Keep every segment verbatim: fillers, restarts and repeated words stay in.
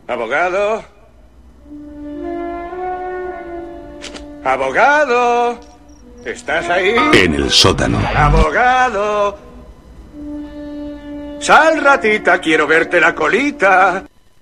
Abogado. Abogado. ¿Estás ahí? En el sótano. Abogado. Sal, ratita, quiero verte la colita.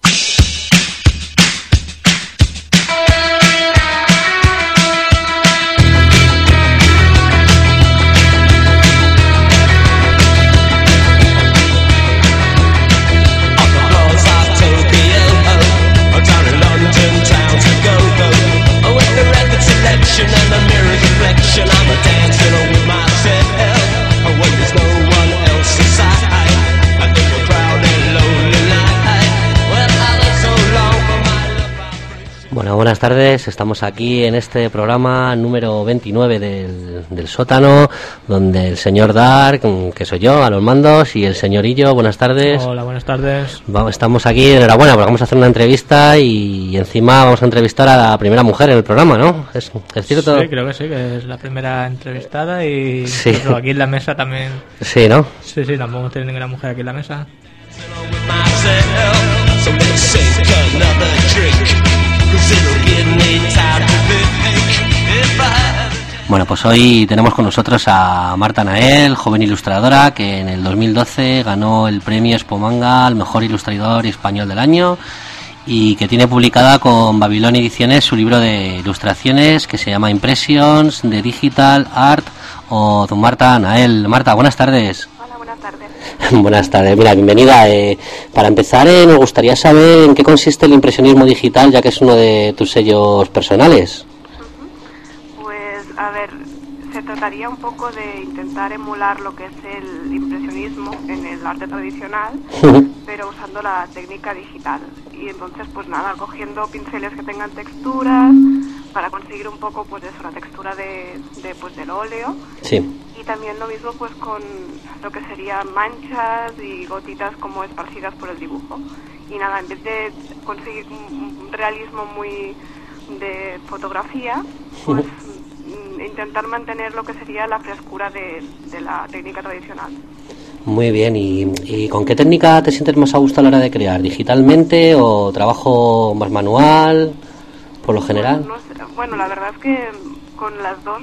Bueno, buenas tardes. Estamos aquí en este programa número veintinueve del, del sótano, donde el señor Dark, que soy yo, a los mandos, y el señor Illo. Buenas tardes. Hola, buenas tardes. Vamos, estamos aquí, enhorabuena, porque vamos a hacer una entrevista y encima vamos a entrevistar a la primera mujer en el programa, ¿no? ¿Es, es cierto? Sí, creo que sí, que es la primera entrevistada y sí. Pero aquí en la mesa también. Sí, ¿no? Sí, sí, tampoco tiene ninguna mujer aquí en la mesa. Bueno, pues hoy tenemos con nosotros a Marta Nael, joven ilustradora que en el dos mil doce ganó el premio Expo Manga al mejor ilustrador español del año y que tiene publicada con Babilón Ediciones su libro de ilustraciones que se llama Impressions de Digital Art o Don Marta Nael. Marta, buenas tardes. Hola, buenas tardes. Buenas tardes, mira, bienvenida. Eh, para empezar, eh, nos gustaría saber en qué consiste el impresionismo digital, ya que es uno de tus sellos personales. Pues, a ver, se trataría un poco de intentar emular lo que es el impresionismo en el arte tradicional, pero usando la técnica digital. Y entonces, pues nada, cogiendo pinceles que tengan texturas para conseguir un poco, pues eso, la textura de, de pues del óleo. Sí. Y también lo mismo pues con lo que serían manchas y gotitas como esparcidas por el dibujo. Y nada, en vez de conseguir un realismo muy de fotografía, pues intentar mantener lo que sería la frescura de, de la técnica tradicional. Muy bien, ¿Y, ¿y con qué técnica te sientes más a gusto a la hora de crear? ¿Digitalmente o trabajo más manual, por lo general? Bueno, no sé, bueno, la verdad es que con las dos,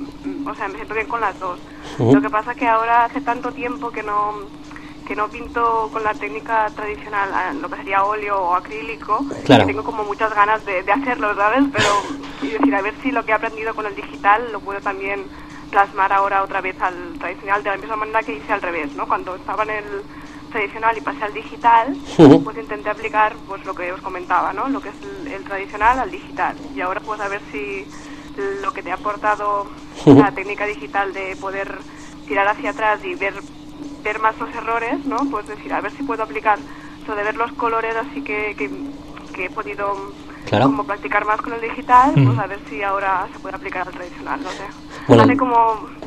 o sea, me siento bien con las dos. Uh-huh. Lo que pasa que ahora hace tanto tiempo que no que no pinto con la técnica tradicional, lo que sería óleo o acrílico, claro. Que tengo como muchas ganas de, de hacerlo, ¿sabes? Pero, y decir, a ver si lo que he aprendido con el digital lo puedo también plasmar ahora otra vez al tradicional, de la misma manera que hice al revés, ¿no? Cuando estaba en el tradicional y pasé al digital, uh-huh. Pues intenté aplicar pues lo que os comentaba, ¿no? Lo que es el, el tradicional al digital. Y ahora pues a ver si lo que te ha aportado uh-huh. La técnica digital de poder tirar hacia atrás y ver ver más los errores, ¿no? Pues decir, a ver si puedo aplicar eso de ver los colores así que, que, que he podido claro. Como practicar más con el digital, uh-huh. Pues a ver si ahora se puede aplicar al tradicional, no sé. Bueno. Hace como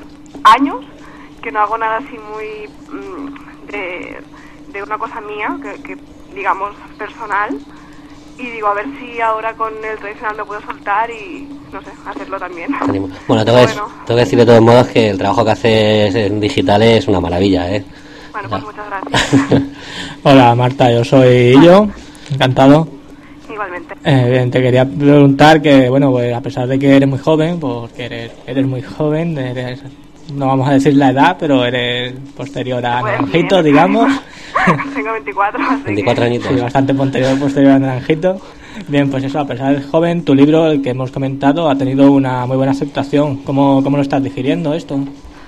años que no hago nada así muy mmm, de, de una cosa mía, que, que digamos personal, y digo, a ver si ahora con el tradicional me puedo soltar y, no sé, hacerlo también. Bueno, tengo, bueno. Que, tengo que decir de todos modos que el trabajo que haces en digital es una maravilla, ¿eh? Bueno, pues muchas gracias. Hola, Marta, yo soy Illo, encantado. Igualmente. Eh, bien, te quería preguntar que, bueno, pues a pesar de que eres muy joven, porque eres, eres muy joven, eres, no vamos a decir la edad, pero eres posterior a pues Naranjito, bien. digamos. Tengo veinticuatro, así veinticuatro que... añitos. Sí, bastante posterior, posterior a Naranjito. Bien, pues eso, a pesar de joven, tu libro, el que hemos comentado, ha tenido una muy buena aceptación. ¿Cómo, cómo lo estás digiriendo esto?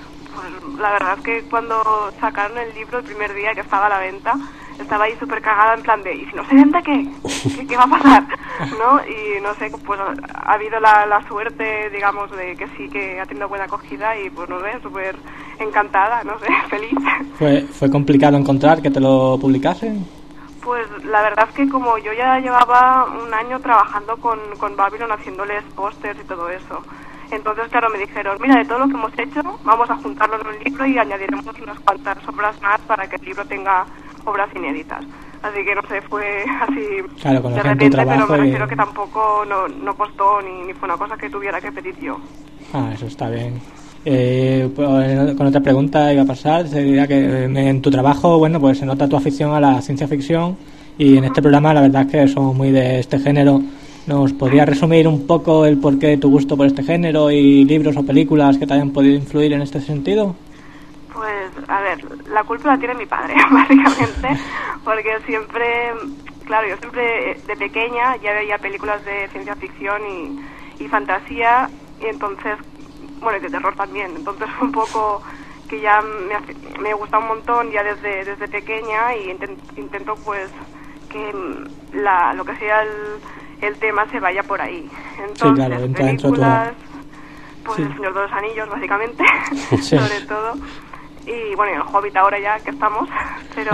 Pues la verdad es que cuando sacaron el libro el primer día que estaba a la venta, estaba ahí súper cagada en plan de, ¿y si no se vende qué? ¿Qué, qué va a pasar? ¿No? Y no sé, pues ha habido la, la suerte, digamos, de que sí que ha tenido buena acogida y pues no sé, súper encantada, no sé, feliz. ¿Fue, ¿Fue complicado encontrar que te lo publicasen? Pues la verdad es que como yo ya llevaba un año trabajando con, con Babylon haciéndoles pósters y todo eso, entonces claro me dijeron, mira, de todo lo que hemos hecho, vamos a juntarlo en un libro y añadiremos unas cuantas obras más para que el libro tenga obras inéditas. Así que no sé, fue así claro, de repente, pero me refiero y... que tampoco no, no costó ni, ni fue una cosa que tuviera que pedir yo. Ah, eso está bien. Eh, pues, con otra pregunta iba a pasar, sería que en tu trabajo, bueno, pues se nota tu afición a la ciencia ficción y en este programa la verdad es que somos muy de este género. ¿Nos podrías resumir un poco el porqué de tu gusto por este género y libros o películas que te hayan podido influir en este sentido? Pues, a ver, la culpa la tiene mi padre, básicamente, porque siempre, claro, yo siempre de pequeña ya veía películas de ciencia ficción y, y fantasía, y entonces, bueno, y de terror también, entonces fue un poco que ya me, hace, me gusta un montón ya desde desde pequeña, y intent, intento pues que la, lo que sea el, el tema se vaya por ahí. Entonces, sí, claro, películas, pues sí. El Señor de los Anillos, básicamente, sí. sobre todo. Y bueno, y el Hobbit ahora ya que estamos, pero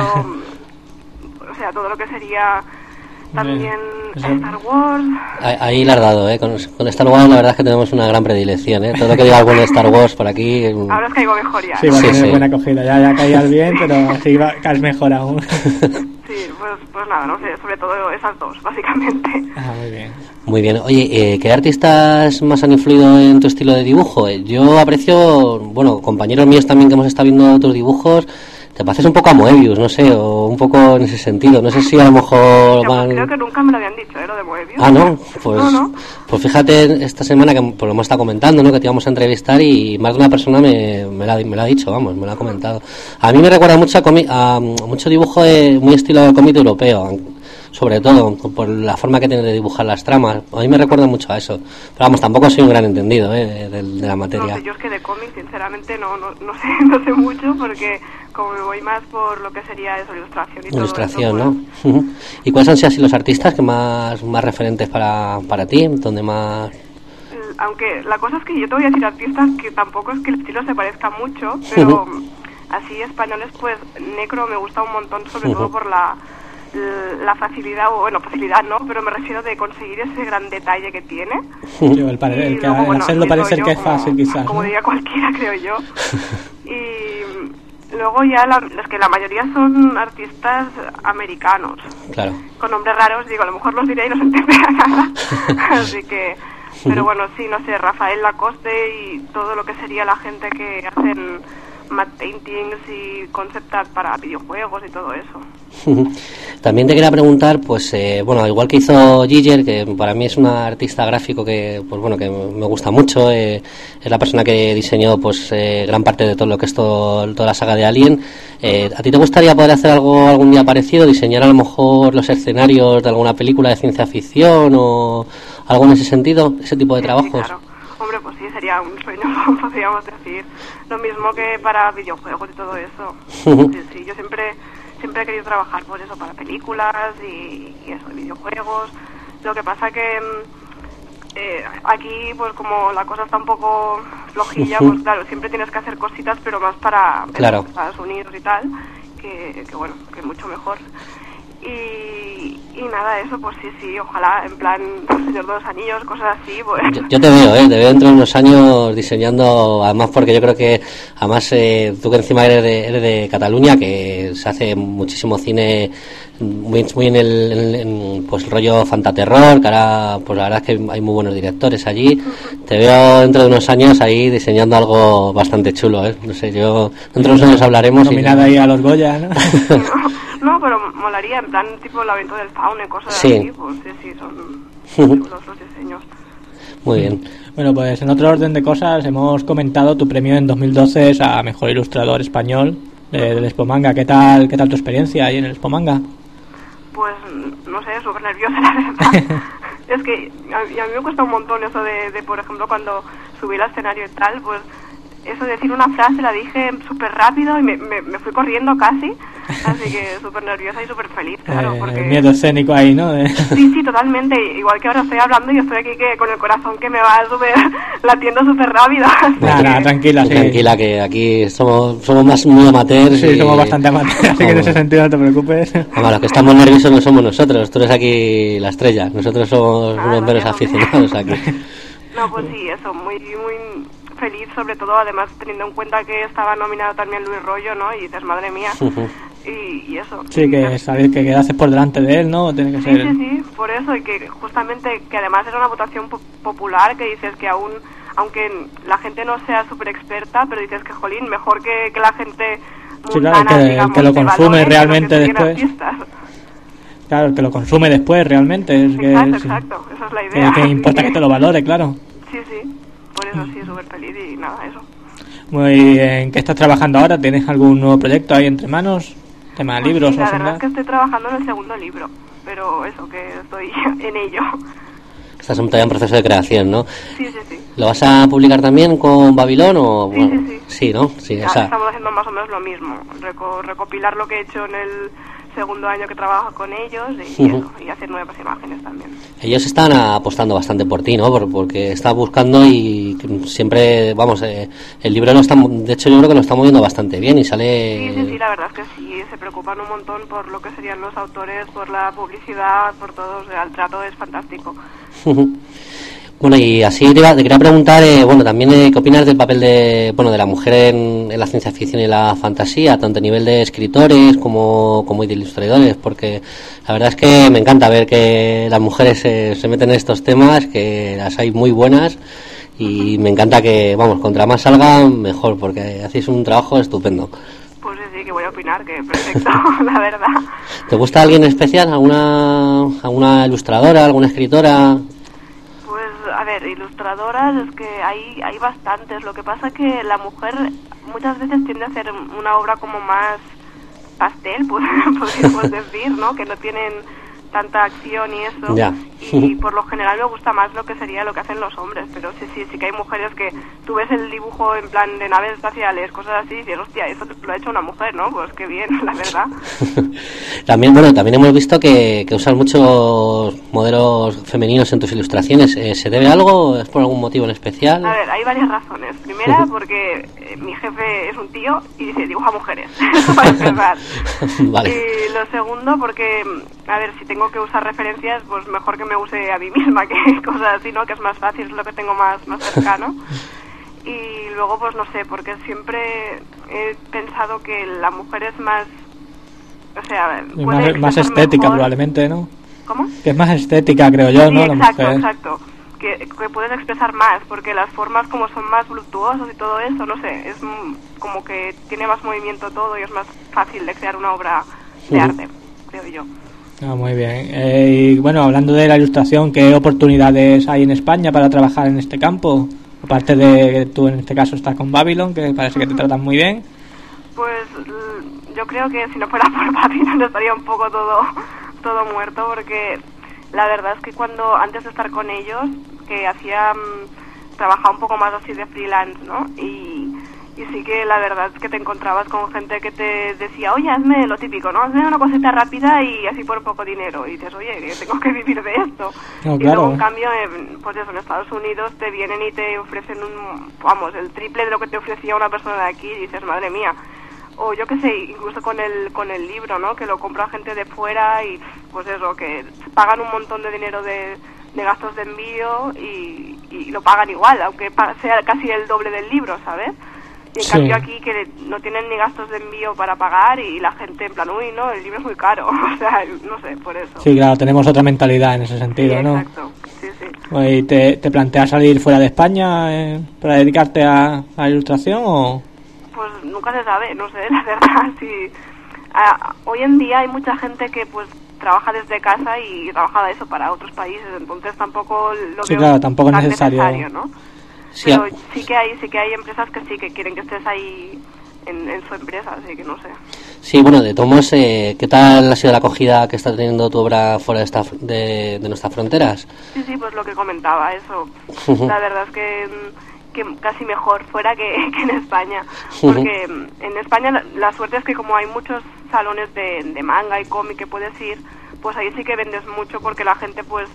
o sea, todo lo que sería también Eso. Star Wars. Ahí, ahí la has dado, ¿eh? Con, con Star Wars la verdad es que tenemos una gran predilección, ¿eh? Todo lo que diga algún Star Wars por aquí... Ahora os caigo mejor ya. Sí, va a Sí, tener sí. buena acogida, ya, ya caías bien, pero sí va, caes mejor aún. Sí, pues, pues nada, no sé, sobre todo esas dos, básicamente. Ah, muy bien. Muy bien. Oye, eh, ¿qué artistas más han influido en tu estilo de dibujo? Eh, Yo aprecio, bueno, compañeros míos también que hemos estado viendo tus dibujos, te pareces un poco a Moebius, no sé, o un poco en ese sentido. No sé si a lo mejor Yo, van... creo que nunca me lo habían dicho, ¿eh? Lo de Moebius. Ah, ¿no? Pues, No, no. pues fíjate, esta semana que pues, lo hemos estado comentando, ¿no? Que te íbamos a entrevistar y más de una persona me, me, la, me lo ha dicho, vamos, me lo ha comentado. A mí me recuerda mucho a, comi- a mucho dibujo de, muy estilo cómic europeo, sobre todo por la forma que tiene de dibujar las tramas. A mí me recuerda mucho a eso. Pero vamos, tampoco soy un gran entendido, ¿eh? de, de, de la materia. No sé, yo es que de cómic, sinceramente, no, no, no, sé, no sé mucho, porque como me voy más por lo que sería eso, ilustración y todo Ilustración, eso, pues, ¿no? ¿Y cuáles han sido así los artistas que más, más referentes para, para ti? ¿Donde más...? Aunque la cosa es que yo te voy a decir artistas que tampoco es que el estilo se parezca mucho, pero Uh-huh. así españoles, pues Necro me gusta un montón, sobre Uh-huh. todo por la, la facilidad, o bueno, facilidad no, pero me refiero de conseguir ese gran detalle que tiene. Sí, el, pare- el que luego, al bueno, hacerlo Luis parece Rollo, que es como- fácil quizás, Como ¿no? diría cualquiera, creo yo. Y luego ya la, los que la mayoría son artistas americanos, Claro. con nombres raros, digo, a lo mejor los diré y no se entenderá nada. Así que, pero bueno, sí, no sé, Rafael Lacoste y todo lo que sería la gente que hacen matte paintings y concept art para videojuegos y todo eso. También te quería preguntar, pues eh, bueno, igual que hizo Giger, que para mí es una artista gráfico que, pues bueno, que me gusta mucho, eh, es la persona que diseñó, pues eh, gran parte de todo lo que es todo, toda la saga de Alien. Eh, ¿A ti te gustaría poder hacer algo algún día parecido, diseñar a lo mejor los escenarios de alguna película de ciencia ficción o algo en ese sentido, ese tipo de Sí, trabajos? sí, claro. Hombre, pues sí, sería un sueño, podríamos decir. Lo mismo que para videojuegos y todo eso. Sí, sí, yo siempre siempre he querido trabajar por eso, para películas y, y eso, videojuegos. Lo que pasa que mm, eh, aquí, pues como la cosa está un poco flojilla, pues claro, siempre tienes que hacer cositas, pero más para Claro. Estados Unidos y tal, que, que bueno, que mucho mejor. Y, y nada, eso, pues sí, sí, ojalá, en plan, Señor de los Anillos, cosas así, pues... Yo, yo te veo, ¿eh? Te veo dentro de unos años diseñando, además porque yo creo que, además eh, tú que encima eres de, eres de Cataluña, que se hace muchísimo cine muy, muy en el en, en, pues el rollo fantaterror, que ahora pues la verdad es que hay muy buenos directores allí. Te veo dentro de unos años ahí diseñando algo bastante chulo, ¿eh? No sé, yo dentro de unos años hablaremos. Nominada y... ahí a los Goya, ¿no? No, no, pero molaría, en plan, tipo el laberinto del fauno y cosas Sí. así, pues sí, sí, son chulos los diseños. Muy bien. Bueno, pues en otro orden de cosas hemos comentado tu premio en dos mil doce a Mejor Ilustrador Español de, del Expo Manga. ¿Qué tal, qué tal tu experiencia ahí en el Expo Manga? Pues, no sé, súper nerviosa, la verdad. Es que a, y a mí me cuesta un montón eso de, de, por ejemplo, cuando subí al escenario y tal, pues eso de decir una frase la dije súper rápido y me, me, me fui corriendo casi, así que súper nerviosa y súper feliz, claro, Eh, porque... el miedo escénico ahí, ¿no? De- Sí, sí, totalmente, igual que ahora estoy hablando y estoy aquí que con el corazón que me va súper latiendo súper rápido. así Nada, que- nada, tranquila, sí. Tranquila, que aquí somos somos más muy amateurs. Sí, y- somos bastante amateurs, así que en Vamos. ese sentido no te preocupes. Además, los que estamos nerviosos no somos nosotros, tú eres aquí la estrella, nosotros somos Ah, unos meros no, aficionados aquí. No, pues sí, eso, muy muy feliz, sobre todo, además teniendo en cuenta que estaba nominado también Luis Rollo, ¿no? Y dices, madre mía, y, y eso. Sí, que sabéis que quedaste por delante de él, ¿no? Tiene que Sí, ser... sí, sí, por eso, y que justamente, que además era una votación po- popular, que dices que aún, aunque la gente no sea súper experta, pero dices que, jolín, mejor que, que la gente Sí, claro, mundana, que- digamos, que lo te consume valore, que los realmente que siguen después. artistas. Claro, el que lo consume después realmente. Es que, exacto, sí, exacto, esa es la idea. Que, que importa que te lo valore, claro. Sí, sí, por eso sí, súper feliz y nada, eso. Muy bien. ¿Qué estás trabajando ahora? ¿Tienes algún nuevo proyecto ahí entre manos? ¿Tema Pues libros sí, o la similar? verdad es que estoy trabajando en el segundo libro, pero eso, que estoy en ello. Estás todavía en proceso de creación, ¿no? Sí, sí, sí. ¿Lo vas a publicar también con Babilón o...? Sí, bueno, sí, sí. sí, ¿no? Sí, Ya o sea, estamos haciendo más o menos lo mismo, reco- recopilar lo que he hecho en el segundo año que trabajo con ellos y, Ujú. eso, y hacer nuevas imágenes también. ellos están apostando bastante por ti, ¿no? Por- porque estás buscando y siempre, vamos, eh, el libro lo está, de hecho yo creo que lo está moviendo bastante bien y sale... Sí, sí, sí, la verdad es que sí, se preocupan un montón por lo que serían los autores, por la publicidad, por todo, o sea, el trato es fantástico. Bueno, y así te, iba- te quería preguntar, eh, bueno, también eh, qué opinas del papel de, bueno, de la mujer en, en la ciencia ficción y la fantasía, tanto a nivel de escritores como, como de ilustradores, porque la verdad es que me encanta ver que las mujeres eh, se meten en estos temas, que las hay muy buenas y me encanta que, vamos, contra más salgan, mejor, porque hacéis un trabajo estupendo. Pues sí, sí, que voy a opinar, que perfecto, la verdad. ¿Te gusta alguien especial? ¿Alguna, alguna ilustradora, alguna escritora? Pues, a ver, ilustradoras es que hay, hay bastantes. Lo que pasa que la mujer muchas veces tiende a hacer una obra como más pastel, pues, podríamos decir, ¿no? Que no tienen tanta acción y eso. Ya. Y por lo general me gusta más lo que sería lo que hacen los hombres. Pero sí, sí, sí que hay mujeres que tú ves el dibujo en plan de naves espaciales, cosas así, y dices, hostia, eso lo ha hecho una mujer, ¿no? Pues qué bien, la verdad. También, bueno, también hemos visto que, que usas muchos modelos femeninos en tus ilustraciones. Eh, ¿Se debe a algo? ¿Es por algún motivo en especial? A ver, hay varias razones. Primera, porque eh, mi jefe es un tío y dice, dibuja mujeres, para empezar. Vale. Y lo segundo, porque, a ver, si tengo que usar referencias, pues mejor que me use a mí misma, que cosas así, ¿no? Que es más fácil, es lo que tengo más, más cercano. Y luego, pues no sé, porque siempre he pensado que la mujer es más... O sea, Y puede más, más expresar estética mejor. probablemente, ¿no? ¿Cómo? Que es más estética, creo yo, Sí, ¿no? La exacto, mujer. exacto. Que, que puedes expresar más, porque las formas como son más voluptuosas y todo eso, no sé, es mm, como que tiene más movimiento todo y es más fácil de crear una obra de Ujú. arte, creo yo. Ah, muy bien. Eh, y bueno, hablando de la ilustración, ¿qué oportunidades hay en España para trabajar en este campo? Aparte de que tú en este caso estás con Babylon, que parece que te tratan muy bien. Pues l- yo creo que si no fuera por Babylon estaría un poco todo, todo muerto, porque la verdad es que cuando antes de estar con ellos, que hacía, mm, trabajaba un poco más así de freelance, ¿no? Y, y sí que la verdad es que te encontrabas con gente que te decía, oye, hazme lo típico, ¿no? Hazme una cosita rápida y así por poco dinero. Y dices, oye, que tengo que vivir de esto. No, y claro. luego, en cambio, en, pues eso, en Estados Unidos te vienen y te ofrecen un, vamos, el triple de lo que te ofrecía una persona de aquí y dices, madre mía. O yo qué sé, incluso con el con el libro, ¿no? Que lo compra gente de fuera y pues eso, que pagan un montón de dinero de, de gastos de envío y, y lo pagan igual, aunque pa- sea casi el doble del libro, ¿sabes? Y en Sí. cambio aquí que no tienen ni gastos de envío para pagar y la gente en plan, uy, no, el libro es muy caro, o sea, no sé, por eso. Sí, claro, tenemos otra mentalidad en ese sentido, Sí, ¿no? exacto, sí, sí. ¿Y te, te planteas salir fuera de España eh, para dedicarte a, a la ilustración o...? Pues nunca se sabe, no sé, la verdad, sí. Ah, hoy en día hay mucha gente que pues trabaja desde casa y trabaja de eso para otros países, entonces tampoco lo Sí, veo claro, tampoco es tan necesario. ¿no? Sí, Pero a- sí que hay, sí que hay empresas que sí que quieren que estés ahí en, en su empresa, así que no sé. Sí, bueno, de todos modos, eh, ¿qué tal ha sido la acogida que está teniendo tu obra fuera de, esta, de, de nuestras fronteras? Sí, sí, pues lo que comentaba, eso. Ujú. La verdad es que, que casi mejor fuera que, que en España. Porque en España la, la suerte es que como hay muchos salones de, de manga y cómic que puedes ir, pues ahí sí que vendes mucho porque la gente pues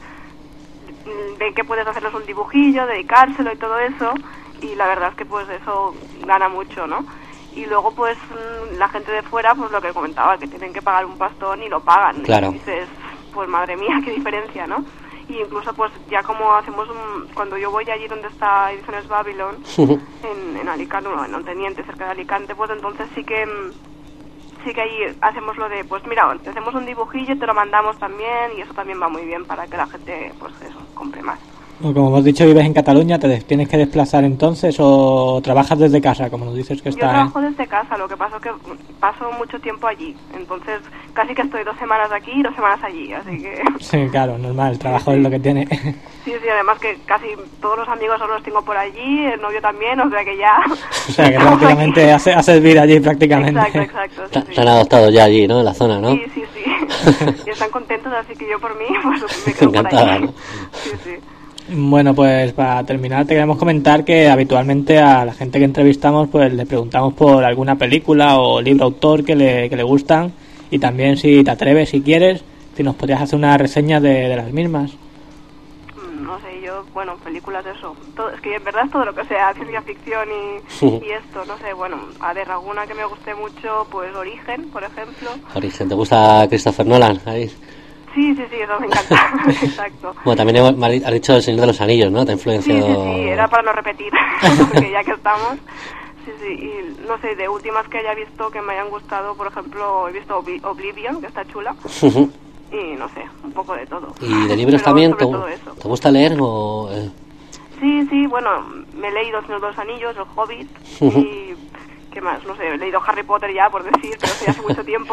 ven que puedes hacerles un dibujillo, dedicárselo y todo eso. Y la verdad es que pues eso gana mucho, ¿no? Y luego pues la gente de fuera, pues lo que comentaba, que tienen que pagar un pastón y lo pagan. Claro. Y dices, pues madre mía, qué diferencia, ¿no? Y incluso pues ya como hacemos un, cuando yo voy allí donde está Ediciones Babylon, en, en Alicante, no, en Onteniente, cerca de Alicante, pues entonces sí que sí que ahí hacemos lo de, pues mira, te hacemos un dibujillo, te lo mandamos también y eso también va muy bien para que la gente, pues eso, compre más. Como hemos dicho, vives en Cataluña, ¿te des- tienes que desplazar entonces o trabajas desde casa, como nos dices que Yo está? trabajo desde casa, lo que pasa es que paso mucho tiempo allí, entonces casi que estoy dos semanas aquí y dos semanas allí, así que... Sí, claro, normal, el trabajo es lo que tiene. Sí, sí, además que casi todos los amigos solo los tengo por allí, el novio también, o sea que ya... O sea, que estamos prácticamente aquí. hace, haces vida allí prácticamente. Exacto, exacto. Te, Sí, te sí. han adoptado ya allí, ¿no? En la zona, ¿no? Sí, sí, sí. Y están contentos, así que yo por mí pues me quedo por Encantada, allí. ¿no? Sí, sí. Bueno, pues para terminar te queremos comentar que habitualmente a la gente que entrevistamos pues le preguntamos por alguna película o libro autor que le, que le gustan y también si te atreves, si quieres, si nos podrías hacer una reseña de, de las mismas. Mm, No sé, yo, bueno, películas eso. Todo, es que en verdad es todo lo que sea ciencia ficción y, y esto, no sé, bueno, a ver, alguna que me guste mucho, pues Origen, por ejemplo. Origen, ¿te gusta Christopher Nolan? Ahí. Sí, sí, sí, eso me encanta. Exacto. Bueno, también he- me has dicho El Señor de los Anillos, ¿no? Te ha Sí, influenciado... sí, sí, era para no repetir, porque ya que estamos. Sí, sí, y no sé, de últimas que haya visto que me hayan gustado, por ejemplo, he visto Obli- Oblivion, que está chula, Ujú. y no sé, un poco de todo. ¿Y de libros Pero también? sobre ¿Te, todo eso. ¿Te gusta leer o...? eh? Sí, sí, bueno, me he leído El Señor de los Anillos, El Hobbit, Ujú. y... ¿qué más? No sé, he leído Harry Potter ya, por decir, pero sí hace mucho tiempo.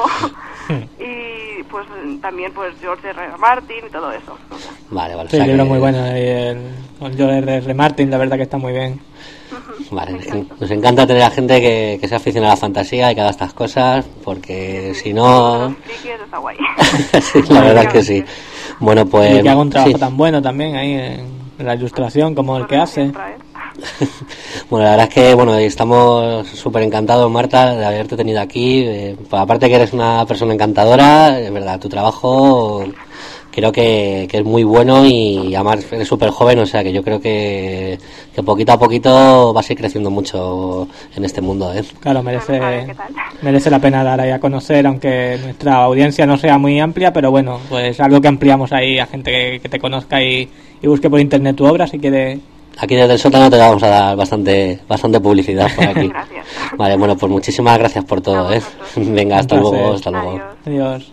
Y pues también pues George R R. Martin y todo eso. No sé. Vale, vale. o Sí, sea el libro que- muy bueno, y el, con George R R. Martin, la verdad que está muy bien. Vale, nos- nos encanta tener a gente que, que sea aficionada a la fantasía y que haga estas cosas, porque si no... Los frikis está guay. Sí, la verdad es que sí. Bueno, pues... Y que haga un trabajo sí. tan bueno también ahí en, en la ilustración como el que hace. Bueno, la verdad es que bueno, estamos súper encantados, Marta, de haberte tenido aquí. Eh, pues aparte que eres una persona encantadora, es verdad, tu trabajo creo que, que es muy bueno y además eres súper joven, o sea que yo creo que, que poquito a poquito vas a ir creciendo mucho en este mundo, ¿eh? Claro, A ver merece, qué tal. merece la pena dar ahí a conocer, aunque nuestra audiencia no sea muy amplia, pero bueno, pues algo que ampliamos ahí a gente que, que te conozca y, y busque por internet tu obra si quiere. Aquí desde el sótano te vamos a dar bastante bastante publicidad por aquí. Gracias. Vale, bueno, pues muchísimas gracias por todo, A ¿eh? vosotros. Venga, hasta Un luego, placer. hasta luego. Adiós. Adiós.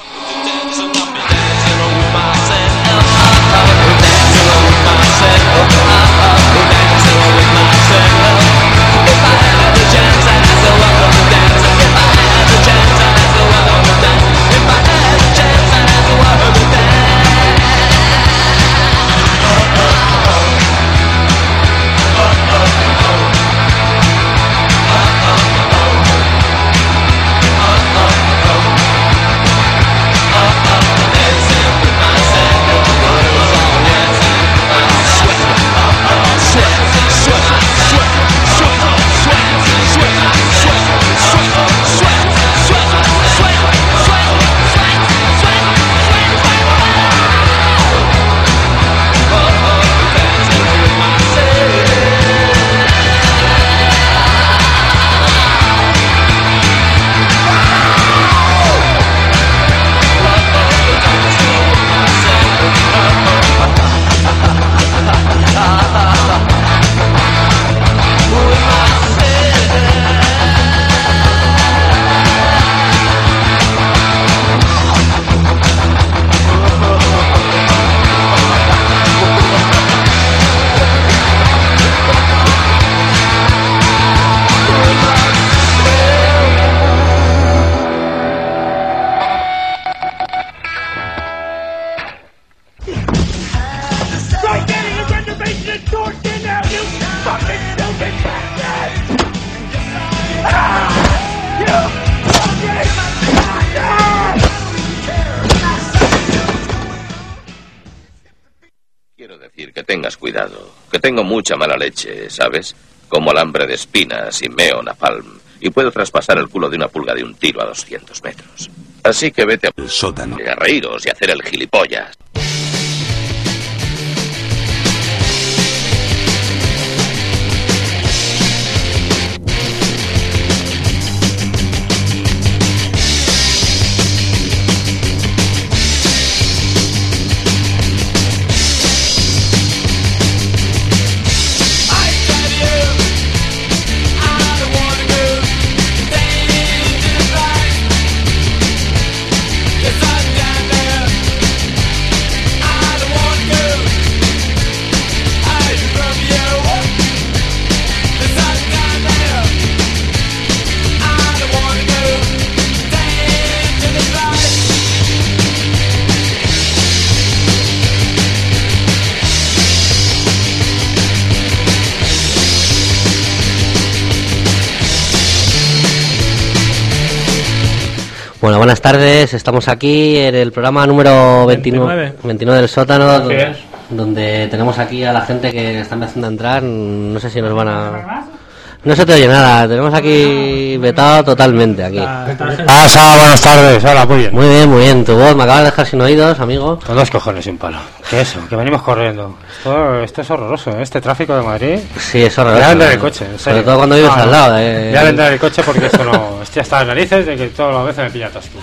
Right there, your renovation is tortured now, you fucking stupid bastard! Ah! You fucking bastard! Quiero decir que tengas cuidado, que tengo mucha mala leche, ¿sabes? Como alambre de espinas y meo napalm, y puedo traspasar el culo de una pulga de un tiro a doscientos metros. Así que vete a, El sótano. a reíros y hacer el gilipollas. Yes, I'm down there. Bueno, buenas tardes. Estamos aquí en el programa número veintinueve, veintinueve del sótano, donde, donde tenemos aquí a la gente que está empezando a entrar. No sé si nos van a... No se te oye nada, tenemos aquí vetado totalmente aquí. Ah, Saba, buenas tardes, hola, muy bien. Muy bien, muy bien, tu voz me acabas de dejar sin oídos, amigo. Con dos cojones y un palo. ¿Qué es eso? Que venimos corriendo. Esto, esto es horroroso, ¿eh? Este tráfico de Madrid. Sí, es horroroso. Voy a vender el coche, en serio. Sobre todo cuando vives no, al lado. Eh. Voy a vender el coche porque esto no... Estoy hasta las narices de que todas las veces me pilla atasco.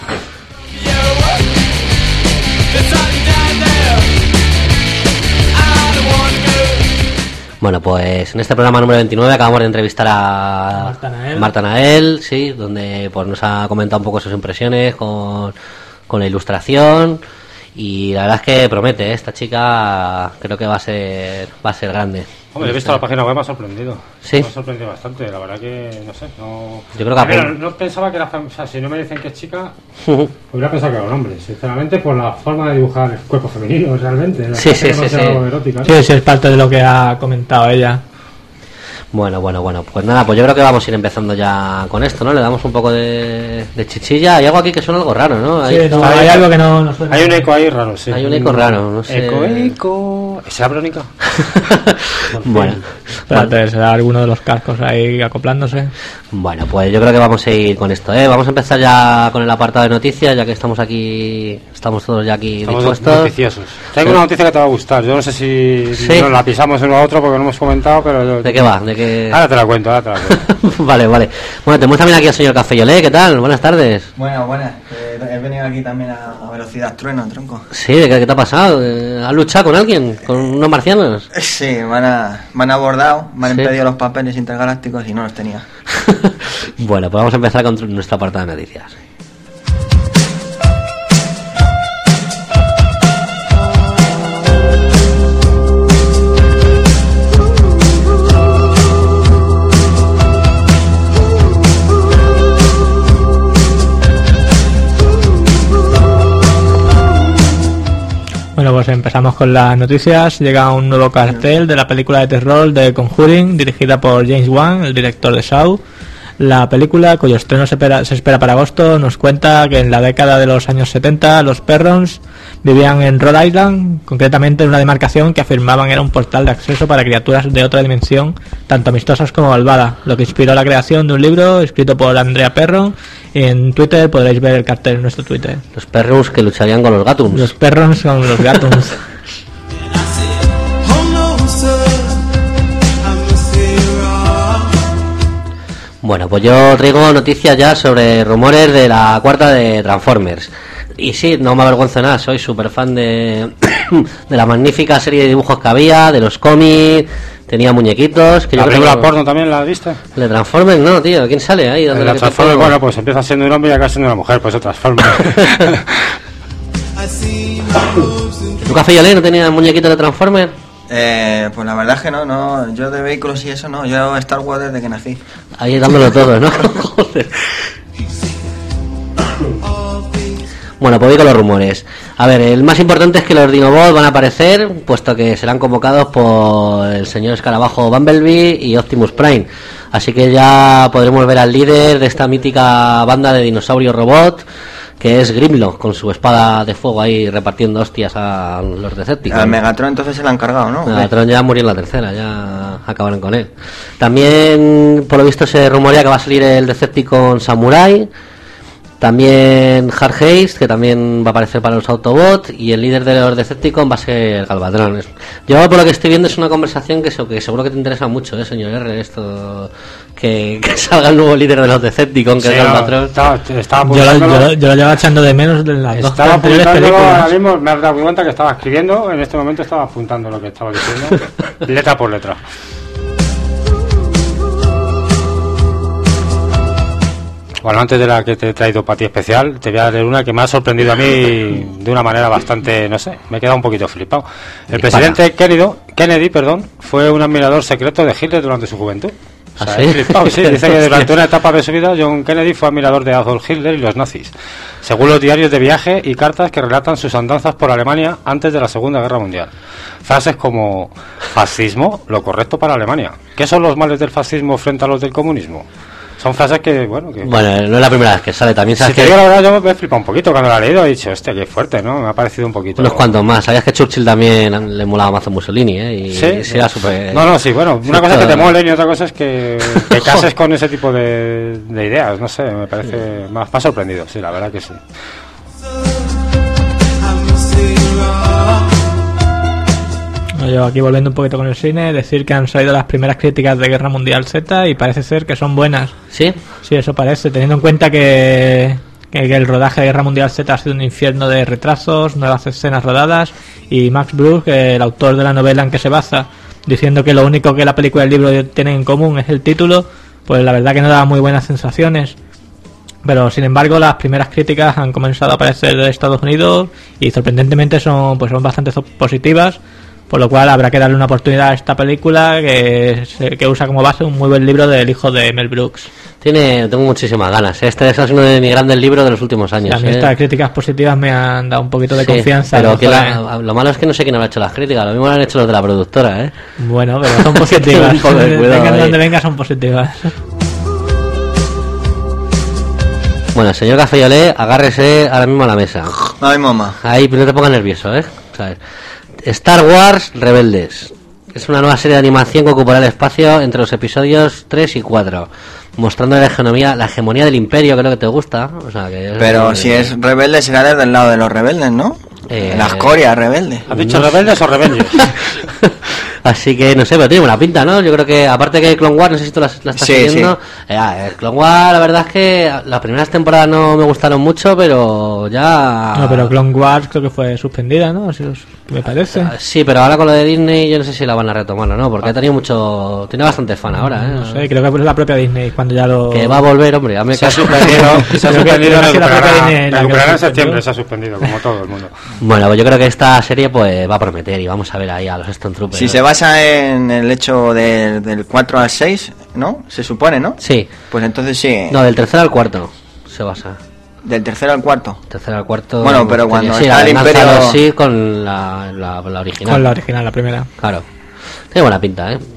Bueno, pues en este programa número veintinueve acabamos de entrevistar a Marta Nael, Marta Nael, sí, donde pues nos ha comentado un poco sus impresiones con, con la ilustración, y la verdad es que promete, ¿eh? Esta chica creo que va a ser va a ser grande. Hombre, he visto la página web, me ha sorprendido. Sí. Me ha sorprendido bastante, la verdad que, no sé, no... Yo creo que... Primero, no pensaba que era... O sea, si no me dicen que es chica, hubiera pensado que era un hombre, sinceramente, por la forma de dibujar el cuerpo femenino, realmente. Sí, sí, sí, sí. Erótica, ¿no? Sí, sí, es parte de lo que ha comentado ella. Bueno, bueno, bueno, pues nada, pues yo creo que vamos a ir empezando ya con esto, ¿no? Le damos un poco de, de chichilla. Hay algo aquí que suena algo raro, ¿no? Hay, sí, no, hay, hay algo que no, no suena. Hay un eco ahí raro, sí. Hay un eco raro, no sé. Eco, eco... ¿Será Brónica? Bueno. Espérate, bueno. Será alguno de los cascos ahí acoplándose. Bueno, pues yo creo que vamos a ir con esto, ¿eh? Vamos a empezar ya con el apartado de noticias, ya que estamos aquí, estamos todos ya aquí estamos dispuestos. Noticiosos. Traigo una noticia que te va a gustar. Yo no sé si ¿sí? Nos la pisamos uno a otro porque no hemos comentado, pero... Yo... ¿De qué va? ¿De qué... Ahora te la cuento, ahora te la cuento. Vale, vale. Bueno, tenemos también aquí al señor Cafeyolé, ¿qué tal? Buenas tardes. Bueno, buenas. Eh, he venido aquí también a, a velocidad trueno, tronco. Sí, ¿qué, qué te ha pasado? ¿Has luchado con alguien? ¿Con unos marcianos? Sí, me han, me han abordado, me han ¿sí? impedido los papeles intergalácticos y no los tenía. Bueno, pues vamos a empezar con nuestra apartada de noticias. Bueno, pues empezamos con las noticias. Llega un nuevo cartel de la película de terror de Conjuring, dirigida por James Wan, el director de Saw. La película, cuyo estreno se espera, se espera para agosto, nos cuenta que en la década de los años setenta los Perrons vivían en Rhode Island, concretamente en una demarcación que afirmaban era un portal de acceso para criaturas de otra dimensión, tanto amistosas como malvadas, lo que inspiró la creación de un libro escrito por Andrea Perron. En Twitter podréis ver el cartel en nuestro Twitter. Los Perrons que lucharían con los Gatums. Los Perrons con los Gatums. Bueno, pues yo traigo noticias ya sobre rumores de la cuarta de Transformers. Y sí, no me avergüenzo nada, soy súper fan de, de la magnífica serie de dibujos que había, de los cómics, tenía muñequitos. Que ¿La yo película creo que... porno también la viste? ¿De Transformers? No, tío, ¿quién sale ahí? La Transformers, bueno, pues empieza siendo un hombre y acaba siendo una mujer, pues se transforma. ¿Tu Café Yolé no tenía muñequitos de Transformers? Eh, pues la verdad es que no, no, yo de vehículos y eso no, yo Star Wars desde que nací. Ahí dándolo todo, ¿no? Joder. Bueno, pues voy con los rumores. A ver, el más importante es que los Dinobots van a aparecer, puesto que serán convocados por el señor Escarabajo Bumblebee y Optimus Prime. Así que ya podremos ver al líder de esta mítica banda de dinosaurios robot, que es Grimlock, con su espada de fuego ahí repartiendo hostias a los Decepticons. Al Megatron entonces se lo han cargado, ¿no? Megatron ya murió en la tercera, ya acabaron con él. También, por lo visto, se rumorea que va a salir el Decepticon Samurai. También Hard Haste, que también va a aparecer para los Autobots, y el líder de los Decepticons va a ser Galvatron. Yo, por lo que estoy viendo, es una conversación que, que seguro que te interesa mucho, ¿eh, señor R? Esto, que, que salga el nuevo líder de los Decepticons, que sí, es Galvatron. No, estaba, estaba yo, lo, yo, yo lo llevo echando de menos de las dos estaba apuntándolo ahora mismo, me has dado cuenta que estaba escribiendo, en este momento estaba apuntando lo que estaba diciendo, letra por letra. Bueno, antes de la que te he traído para ti especial, te voy a leer una que me ha sorprendido a mí de una manera bastante, no sé, me he quedado un poquito flipado. El presidente Kennedy, Kennedy perdón, fue un admirador secreto de Hitler durante su juventud. O sea, ¿Ah, sí? flipado, sí, dice que durante una etapa de su vida John Kennedy fue admirador de Adolf Hitler y los nazis, según los diarios de viaje y cartas que relatan sus andanzas por Alemania antes de la Segunda Guerra Mundial. Frases como fascismo, lo correcto para Alemania. ¿Qué son los males del fascismo frente a los del comunismo? son frases que, bueno... Que... Bueno, no es la primera vez que sale, también sabes si te que... digo la verdad, yo me he flipado un poquito cuando la he leído, he dicho, hostia, qué fuerte, ¿no? Me ha parecido un poquito... Unos cuantos más, sabías que Churchill también le molaba más a Mussolini, ¿eh? Y, ¿Sí? y sí era súper... No, no, sí, bueno, una cosa es que te molen y otra cosa es que te cases con ese tipo de, de ideas, no sé, me parece... Me ha, me ha sorprendido, sí, la verdad que sí. Yo aquí volviendo un poquito con el cine, decir que han salido las primeras críticas de Guerra Mundial Z y parece ser que son buenas. ¿Sí? Sí, eso parece, teniendo en cuenta que, que, que el rodaje de Guerra Mundial Z ha sido un infierno de retrasos, nuevas escenas rodadas, y Max Brooks, el autor de la novela en que se basa, diciendo que lo único que la película y el libro tienen en común es el título, pues la verdad que no da muy buenas sensaciones. Pero sin embargo las primeras críticas han comenzado a aparecer de Estados Unidos y sorprendentemente son, pues son bastante positivas. Por lo cual habrá que darle una oportunidad a esta película que, que usa como base un muy buen libro del hijo de Mel Brooks. Tiene, tengo muchísimas ganas. Este es uno de mis grandes libros de los últimos años. A mí ¿eh? Estas críticas positivas me han dado un poquito de sí, confianza. Pero ¿no? que la, lo malo es que no sé quién habrá hecho las críticas. Lo mismo lo han hecho los de la productora, ¿eh? Bueno, pero son positivas. Un poco de cuidado vengan ahí. donde venga, son positivas. Bueno, señor Café y Olé, agárrese ahora mismo a la mesa. Ay, mamá. Ahí, no te pongas nervioso, ¿eh? ¿Sabes? Star Wars Rebeldes. Es una nueva serie de animación que ocupará el espacio entre los episodios tres y cuatro, mostrando la hegemonía, la hegemonía del Imperio, que es lo que te gusta. O sea, que es Pero eh, si es rebelde será desde el lado de los rebeldes, ¿no? Eh, La escoria rebelde. ¿Has dicho rebeldes o rebeldes? Así que no sé, pero tiene buena pinta, ¿no? Yo creo que aparte que Clone Wars, no sé si tú la, la estás Sí, siguiendo. Eh, ah, el Clone Wars, la verdad es que las primeras temporadas no me gustaron mucho, pero ya. No, pero Clone Wars creo que fue suspendida, ¿no? Así os- me parece. Ah, Sí, pero ahora con lo de Disney yo no sé si la van a retomar o no, porque ha tenido mucho, tiene bastante fan ahora, ¿eh? No sé, creo que fue la propia Disney cuando ya lo... Que va a volver, hombre, hazme Se ha caso. suspendido, se ha Creo que- suspendido, creo que la propia recuperará, Disney la que recuperará lo en septiembre, suspendió. se ha suspendido, como todo el mundo. Bueno, pues yo creo que esta serie pues va a prometer y vamos a ver ahí a los Stone Troopers. Si se basa en el hecho de- del cuatro al seis, ¿no? Se supone, ¿no? Sí, Pues entonces sí. no, del tercero al cuarto se basa. Del tercero al cuarto. Tercero al cuarto. Bueno, pero cuando sí, está la el venganza Imperio- de los Sith con la, la, la original. Con la original, la primera. Claro. Tiene buena pinta, ¿eh?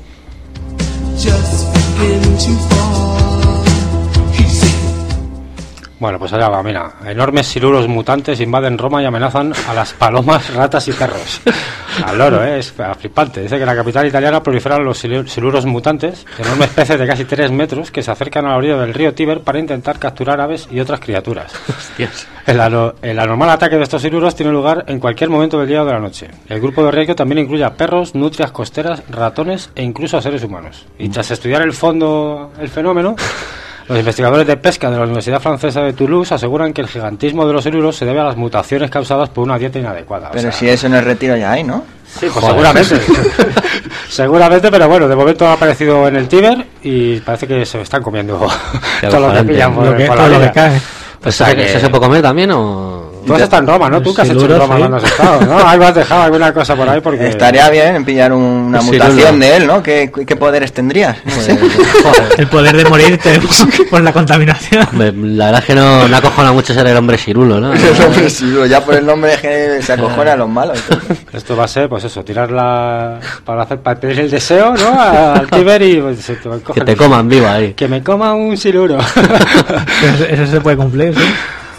Bueno, pues allá va, mira. Enormes siluros mutantes invaden Roma y amenazan a las palomas, ratas y perros. Al loro, ¿eh? Es flipante. Dice que en la capital italiana proliferan los silu- siluros mutantes, enormes peces de casi tres metros que se acercan a la orilla del río Tíber para intentar capturar aves y otras criaturas. Hostias. El, ano- el anormal ataque de estos siluros tiene lugar en cualquier momento del día o de la noche. El grupo de riesgo también incluye a perros, nutrias costeras, ratones e incluso a seres humanos. Y tras estudiar el fondo el fenómeno, los investigadores de pesca de la Universidad Francesa de Toulouse aseguran que el gigantismo de los siluros se debe a las mutaciones causadas por una dieta inadecuada. O Pero sea, si eso en el retiro ya hay, ¿no? sí, pues Joder. seguramente. Seguramente, pero bueno, de momento ha aparecido en el Tíber y parece que se están comiendo Qué todo lo que diferente. pillan por, Lo que, por la todo lo vida. que cae. Pues O sea ¿eso, que- ¿eso se puede comer también o...? Tú has estado en Roma, ¿no? Tú que has hecho en Siluro, Roma sí. cuando has estado, ¿no? Algo has dejado, alguna cosa por ahí porque... Estaría bien en pillar una Sí, mutación no. de él, ¿no? ¿Qué, qué poderes tendrías? No sé. Joder. El poder de morirte por la contaminación. Me- La verdad es que no, no acojona mucho ser el hombre cirulo, ¿no? El hombre silulo, ya por el nombre es que se acojona a los malos. Esto va a ser, pues eso, tirarla para hacer para pedir el deseo, ¿no? Al Tíber y pues, se te Que te coman viva ahí. Que me coma un siluro. Eso, eso se puede cumplir, ¿sí?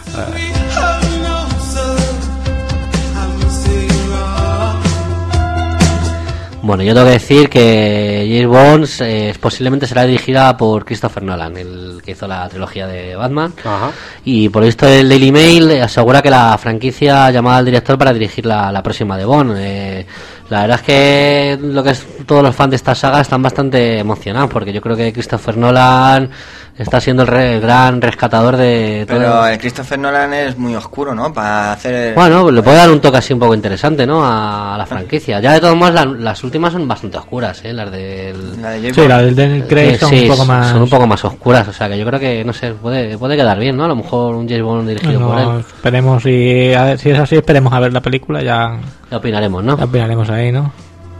Bueno, yo tengo que decir que James Bond eh, posiblemente será dirigida por Christopher Nolan, el que hizo la trilogía de Batman. Ajá. Y por esto el Daily Mail eh, asegura que la franquicia ha llamado al director para dirigir la, la próxima de Bond. Eh, la verdad es que lo que es todos los fans de esta saga están bastante emocionados porque yo creo que Christopher Nolan está siendo el, re- el gran rescatador de todo. Pero el Christopher Nolan es muy oscuro, ¿no? Para hacer... Bueno, pues le puede dar un toque así un poco interesante, ¿no? A la franquicia. Ya de todos modos la- las últimas son bastante oscuras, ¿eh? Las del... La de James Sí, Bond. la del Daniel Craig Eh, son sí, un poco más... son un poco más oscuras, o sea que yo creo que, no sé, puede, puede quedar bien, ¿no? A lo mejor un James Bond dirigido por No, él. esperemos y a ver, si es así, esperemos a ver la película, ya, Ya opinaremos, ¿no? ya opinaremos ahí, ¿no?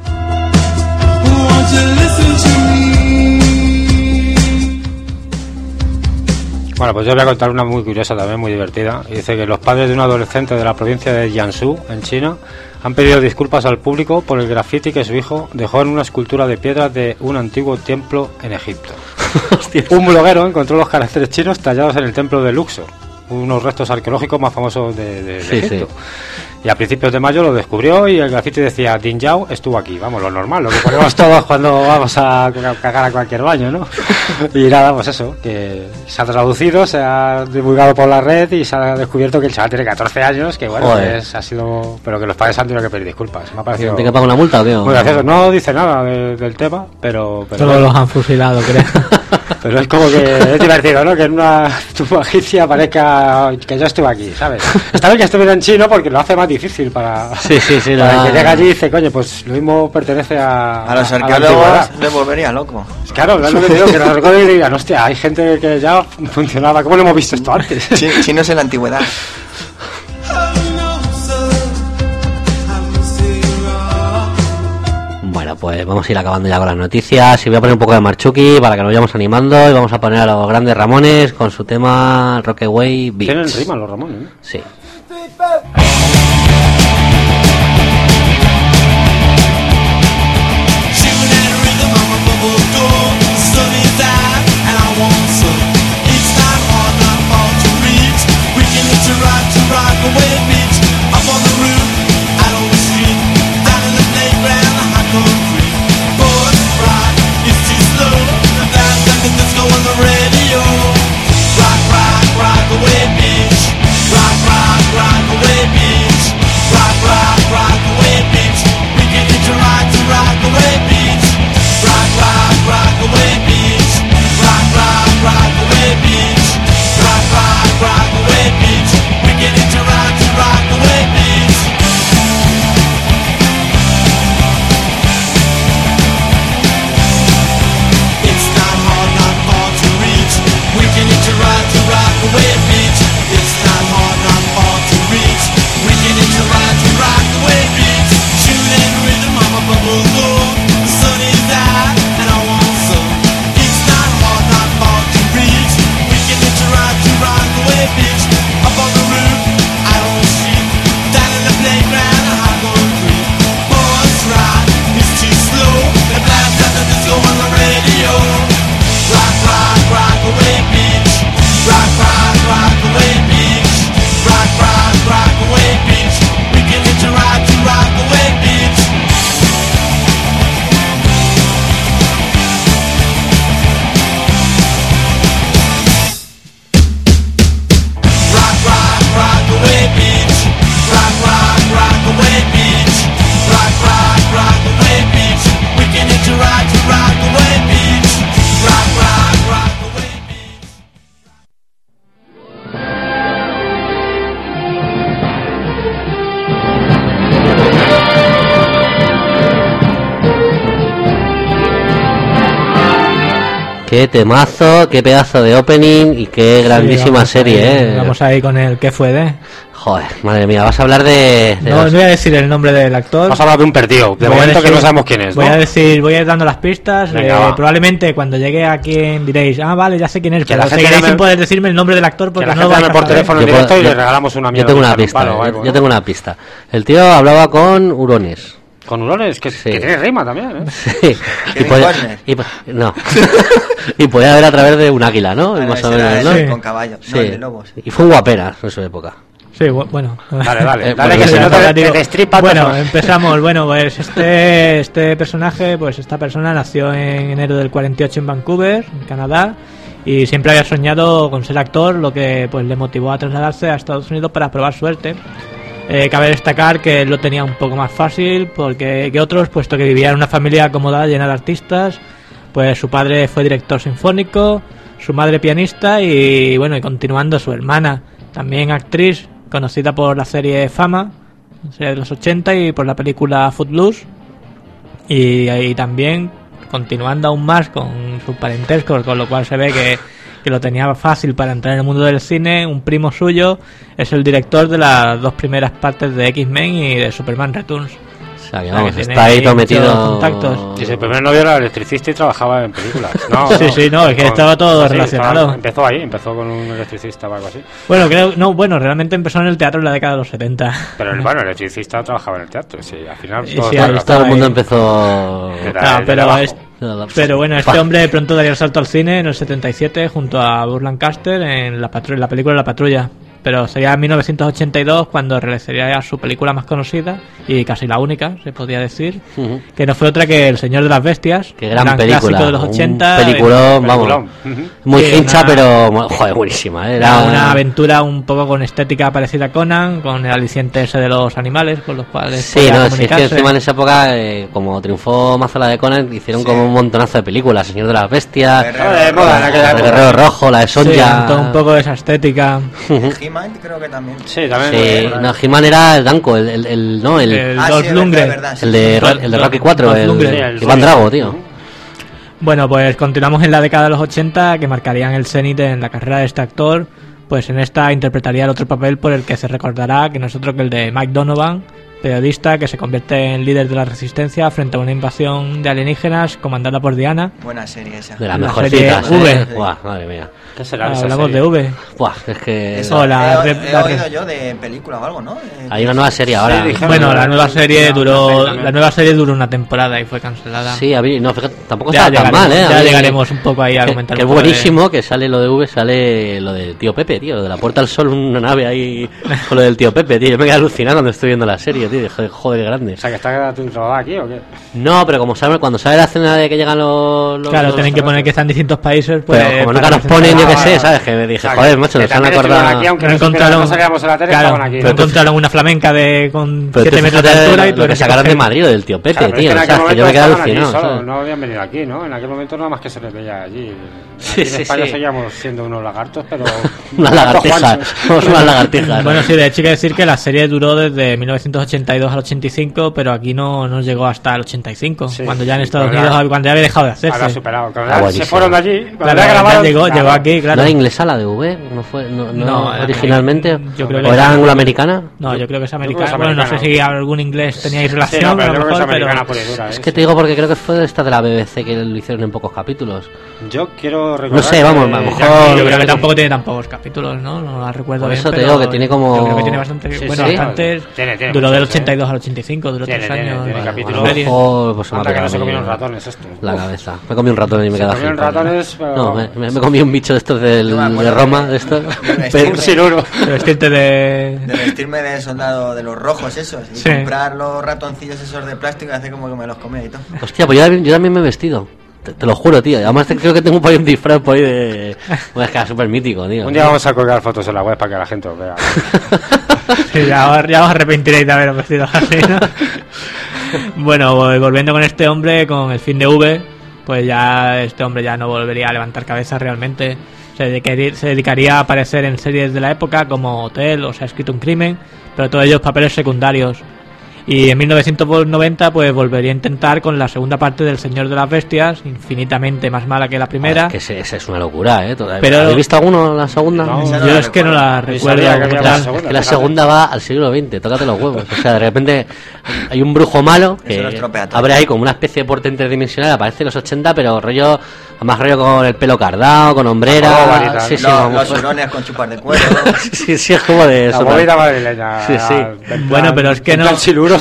Bueno, pues yo voy a contar una muy curiosa también, muy divertida. Y dice que los padres de un adolescente de la provincia de Jiangsu, en China, han pedido disculpas al público por el graffiti que su hijo dejó en una escultura de piedra de un antiguo templo en Egipto. un bloguero encontró los caracteres chinos tallados en el templo de Luxor, unos restos arqueológicos más famosos de, de, de Sí, Egipto. sí. Y a principios de mayo lo descubrió y el grafiti decía Din Yao estuvo aquí, vamos, lo normal, lo que ponemos todos cuando vamos a cagar a cualquier baño, ¿no? Y nada, pues eso, que se ha traducido, se ha divulgado por la red y se ha descubierto que el chaval tiene catorce años, que bueno, pues, ha sido, pero que los padres han tenido que pedir disculpas. Me ha parecido ¿Tiene que pagar una multa o qué? muy gracioso. No dice nada de, del tema, pero... pero Todos bueno. los han fusilado, creo. Pero es como que es divertido, ¿no? Que en una tumba egipcia aparezca que yo estuve aquí, ¿sabes? Está bien que estuviera en chino porque lo hace más difícil para, Sí, sí, sí. para la- el que llega allí y dice, coño, pues lo mismo pertenece a... A los a la arqueólogos antigüedad. les volvería loco. Es claro, es lo que te digo, que los arqueólogos digan, hostia, hay gente que ya funcionaba, ¿cómo no hemos visto esto antes? Chi- Chinos en la antigüedad. Bueno, pues vamos a ir acabando ya con las noticias y voy a poner un poco de Marchuki para que nos vayamos animando y vamos a poner a los grandes Ramones con su tema Rockaway Beach. Tienen rima los Ramones, ¿no? Sí. Qué temazo, qué pedazo de opening y qué grandísima vamos serie, ahí, eh. Vamos ahí con el que fue de. Joder, madre mía, vas a hablar de... de No, los- no voy a decir el nombre del actor. Vamos a hablar de un perdido, de Voy a momento que decir- no sabemos quién es, Voy ¿no? a decir, voy a ir dando las pistas. Venga, eh, va. probablemente cuando llegue a quien diréis, ah, vale, ya sé quién es, Que pero la gente seguiréis llame- sin poder decirme el nombre del actor Que porque la no gente lo vais llame a por saber. teléfono en Yo directo puedo- y le yo- regalamos una Yo mierda. tengo de una un pista, palo o yo, algo, yo ¿no? tengo una pista. El tío hablaba con hurones. Con hurones, que, Sí. que tiene rima también, ¿eh? Sí. Y Kevin podía, Costner. y po- no. Y podía ver a través de un águila, ¿no? Bueno, Más o ese era menos, el ¿no? Sí. con caballo, Sí. no el de lobos. Y fue un guaperas en su época. Sí, bu- bueno. Dale, dale, Eh, dale, porque que si ya no está, te, te destripa Bueno, todo. empezamos. Bueno, pues este este personaje, pues esta persona nació en enero del cuarenta y ocho en Vancouver, en Canadá, y siempre había soñado con ser actor, lo que pues le motivó a trasladarse a Estados Unidos para probar suerte. Eh, cabe destacar que él lo tenía un poco más fácil porque que otros, puesto que vivía en una familia acomodada llena de artistas. Pues su padre fue director sinfónico, su madre pianista y bueno, y continuando su hermana, también actriz, conocida por la serie Fama, serie de los ochenta, y por la película Footloose. Y, y también continuando aún más con sus parentescos, con lo cual se ve que, que lo tenía fácil para entrar en el mundo del cine. Un primo suyo es el director de las dos primeras partes de X-Men y de Superman Returns. O sea, que O sea, vamos, que tiene está ahí ahí todo muchos metido. contactos. Y su primer novio era electricista y trabajaba en películas. No, Sí, sí, no, es que estaba todo sí, relacionado. estaba- empezó ahí, empezó con un electricista o algo así. Bueno, creo, no, bueno, realmente empezó en el teatro en la década de los setenta. Pero el, bueno, el electricista trabajaba en el teatro, sí, al final Y todo sí, está ahí relacionado. está. Todo el mundo ahí. empezó. Desde- Ah, desde pero abajo. es- Pero bueno, este hombre pronto daría el salto al cine en el setenta y siete junto a Burt Lancaster en la, patru- la película La Patrulla. Pero sería en mil novecientos ochenta y dos cuando realizaría su película más conocida y casi la única, se podría decir, uh-huh. que no fue otra que El Señor de las Bestias. Qué gran, gran película, clásico de los ochenta. Un peliculón, vamos. Uh-huh. Muy sí, hincha, una, pero joder, buenísima. Era una aventura un poco con estética parecida a Conan, con el aliciente ese de los animales, con los cuales sí, no, sí, es que encima en esa época, eh, como triunfó Mazo la de Conan, hicieron sí. como un montonazo de películas. El Señor de las Bestias, El Guerrero, Rojo, la de Guerrero Rojo, la de Sonja. Sí, un poco de esa estética. He-Man creo que también. Sí, también. Sí, no, He-Man era el Danko, el, el, el no, el, el, el Dolph ah, sí, Lundgren, verdad, el de, el de Rocky cuatro, el, el, el Iván Drago, tío. Bueno, pues continuamos en la década de los ochenta, que marcarían el cenit en la carrera de este actor. Pues en esta interpretaría el otro papel por el que se recordará, que no es otro que el de Mike Donovan, periodista que se convierte en líder de la resistencia frente a una invasión de alienígenas comandada por Diana. Buena serie esa. De las mejorcitas, V. ¿eh? Buah, madre mía. ¿Qué será ah, esa hablamos serie? de V. Buah, es que... Eso, oh, la, he, he, he la, oído yo de película o algo, ¿no? Eh, Hay una nueva serie ahora. Sí, bueno, la nueva serie duró la nueva serie duró una temporada y fue cancelada. Sí, a ver, no, fíjate, tampoco ya está tan mal, ¿eh? Ya mí, llegaremos un poco ahí a comentar. Que es buenísimo de... que sale lo de V, sale lo del tío Pepe, tío, de la Puerta al Sol, una nave ahí con lo del tío Pepe, tío. Yo me quedé alucinado cuando estoy viendo la serie, tío, joder, joder grande. O sea, que está rodada aquí o qué? No, pero como sabe, cuando sale la escena de que llegan los... los claro, los, tienen que poner que están en distintos países, pues... Pero como nunca nos ponen, yo qué sé, ¿sabes? Que me dije, o sea, joder, macho, nos han acordado... Aquí, aunque no encontraron, no en la tele, claro, aquí, pero ¿no? encontraron una flamenca de con siete metros de de altura y lo que sacaron de Madrid, del tío Pepe, claro, tío, o sea, que yo me quedé alucinado. Solo, no habían venido aquí, ¿no? En aquel momento nada más que se les veía allí. Aquí sí, en España sí. seguíamos siendo unos lagartos, pero... unas lagartijas, somos unas lagartijas. Bueno, sí, de hecho hay que decir que la serie duró desde mil novecientos ochenta y dos al ochenta y cinco, pero aquí no, no llegó hasta el ochenta y cinco, sí, cuando ya en Estados Unidos, la, cuando ya había dejado de hacerse. Ahora superado, cuando ah, se fueron de allí, claro, ya grabaron, llegó, claro. llegó aquí, claro. ¿No era inglesa la de V? ¿No fue no, no, no originalmente? Yo creo ¿O era angloamericana? No, yo creo que es americana. Bueno, no sé si algún inglés teníais relación, sí, no, pero a lo mejor, es pero... por dura, es ¿eh? que te digo porque creo que fue esta de la B B C que lo hicieron en pocos capítulos. Yo quiero recordar... No sé, vamos, a lo mejor... Yo creo que tampoco tiene tan pocos capítulos, ¿no? No la recuerdo por bien, eso te pero digo que tiene como... Yo creo que tiene bastante... Sí, bueno, sí. bastantes... Tiene, tiene duró del muchos, ochenta y dos ¿eh? al ochenta y cinco, duró tiene, tres tiene, años. Tiene, tiene bueno, mejor, pues anda que no se comieron ratones esto. La cabeza. Me comí un ratón y me quedé Se comieron ratones, pero... No, me, me, me comí un bicho de estos del, de Roma, de estos. De un siluro. De vestirte de... De vestirme de soldado de los rojos esos. Y sí. comprar los ratoncillos esos de plástico y hacer como que me los comía y todo. Hostia, pues yo, yo también me he vestido. Te, te lo juro, tío. Además te, creo que tengo por ahí un disfraz por ahí de... Bueno, es que era súper mítico, tío. Un día vamos a colgar fotos en la web para que la gente os vea. Sí, ya, ya os arrepentiréis de haberos vestido así, ¿no? Bueno, volviendo con este hombre, con el fin de V, pues ya este hombre ya no volvería a levantar cabeza realmente. Se dedicaría, se dedicaría a aparecer en series de la época como Hotel o Se ha escrito un crimen, pero todos ellos papeles secundarios. Y en mil novecientos noventa pues volvería a intentar con la segunda parte del Señor de las Bestias, infinitamente más mala que la primera. Ah, es que esa es una locura, ¿eh? Pero, ¿habéis visto alguno la segunda? No, no yo la es que no la recuerdo. La, la, la, segunda, que la segunda va al siglo veinte, tócate los huevos. O sea, de repente hay un brujo malo que abre ahí como una especie de puerta interdimensional, aparece en los ochenta, pero rollo, más rollo con el pelo cardado, con hombrera. Oh, sí, sí, los, vamos, los hurones con chupas de cuero. sí, sí, es como de eso. La movida madrileña. Sí, sí. Bueno, pero es que no...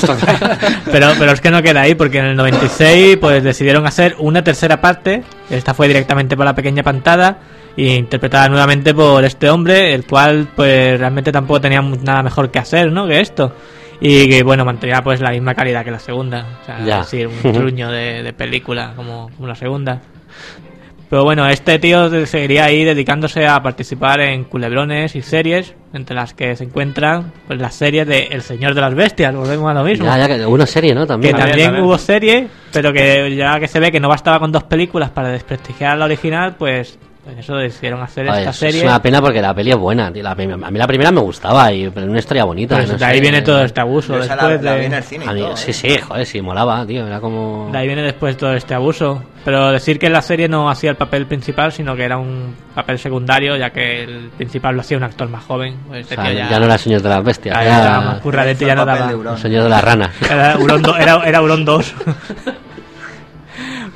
pero, pero es que no queda ahí, porque en el noventa y seis pues decidieron hacer una tercera parte. Esta fue directamente por la pequeña pantalla y interpretada nuevamente por este hombre, el cual pues realmente tampoco tenía nada mejor que hacer, ¿no? Que esto. Y que bueno, mantenía pues la misma calidad que la segunda. O sea, ya. Es decir, un truño de, de película como, como la segunda. Pero bueno, este tío seguiría ahí dedicándose a participar en culebrones y series, entre las que se encuentran pues las series de El Señor de las Bestias, volvemos a lo mismo. Ya, ya, que hubo una serie, ¿no? También. Que también, también, también hubo serie, pero que ya que se ve que no bastaba con dos películas para desprestigiar la original, pues... Pues eso decidieron hacer Oye, esta es, serie. Es una pena porque la peli es buena, tío. La, a mí la primera me gustaba, y, pero una historia bonita. Pues no de ahí sé, viene todo este abuso. Yo después la, de... la vi en el cine y mí, todo, sí, ¿eh? sí, joder, sí, molaba, tío. Era como... De ahí viene después todo este abuso. Pero decir que en la serie no hacía el papel principal, sino que era un papel secundario, ya que el principal lo hacía un actor más joven. Pues este o sea, tío ya... ya no era el Señor de las Bestias, Ya, era, era más curradete, ya no daba... el Señor de las Ranas. Era Hurón, do, era, era Hurón dos.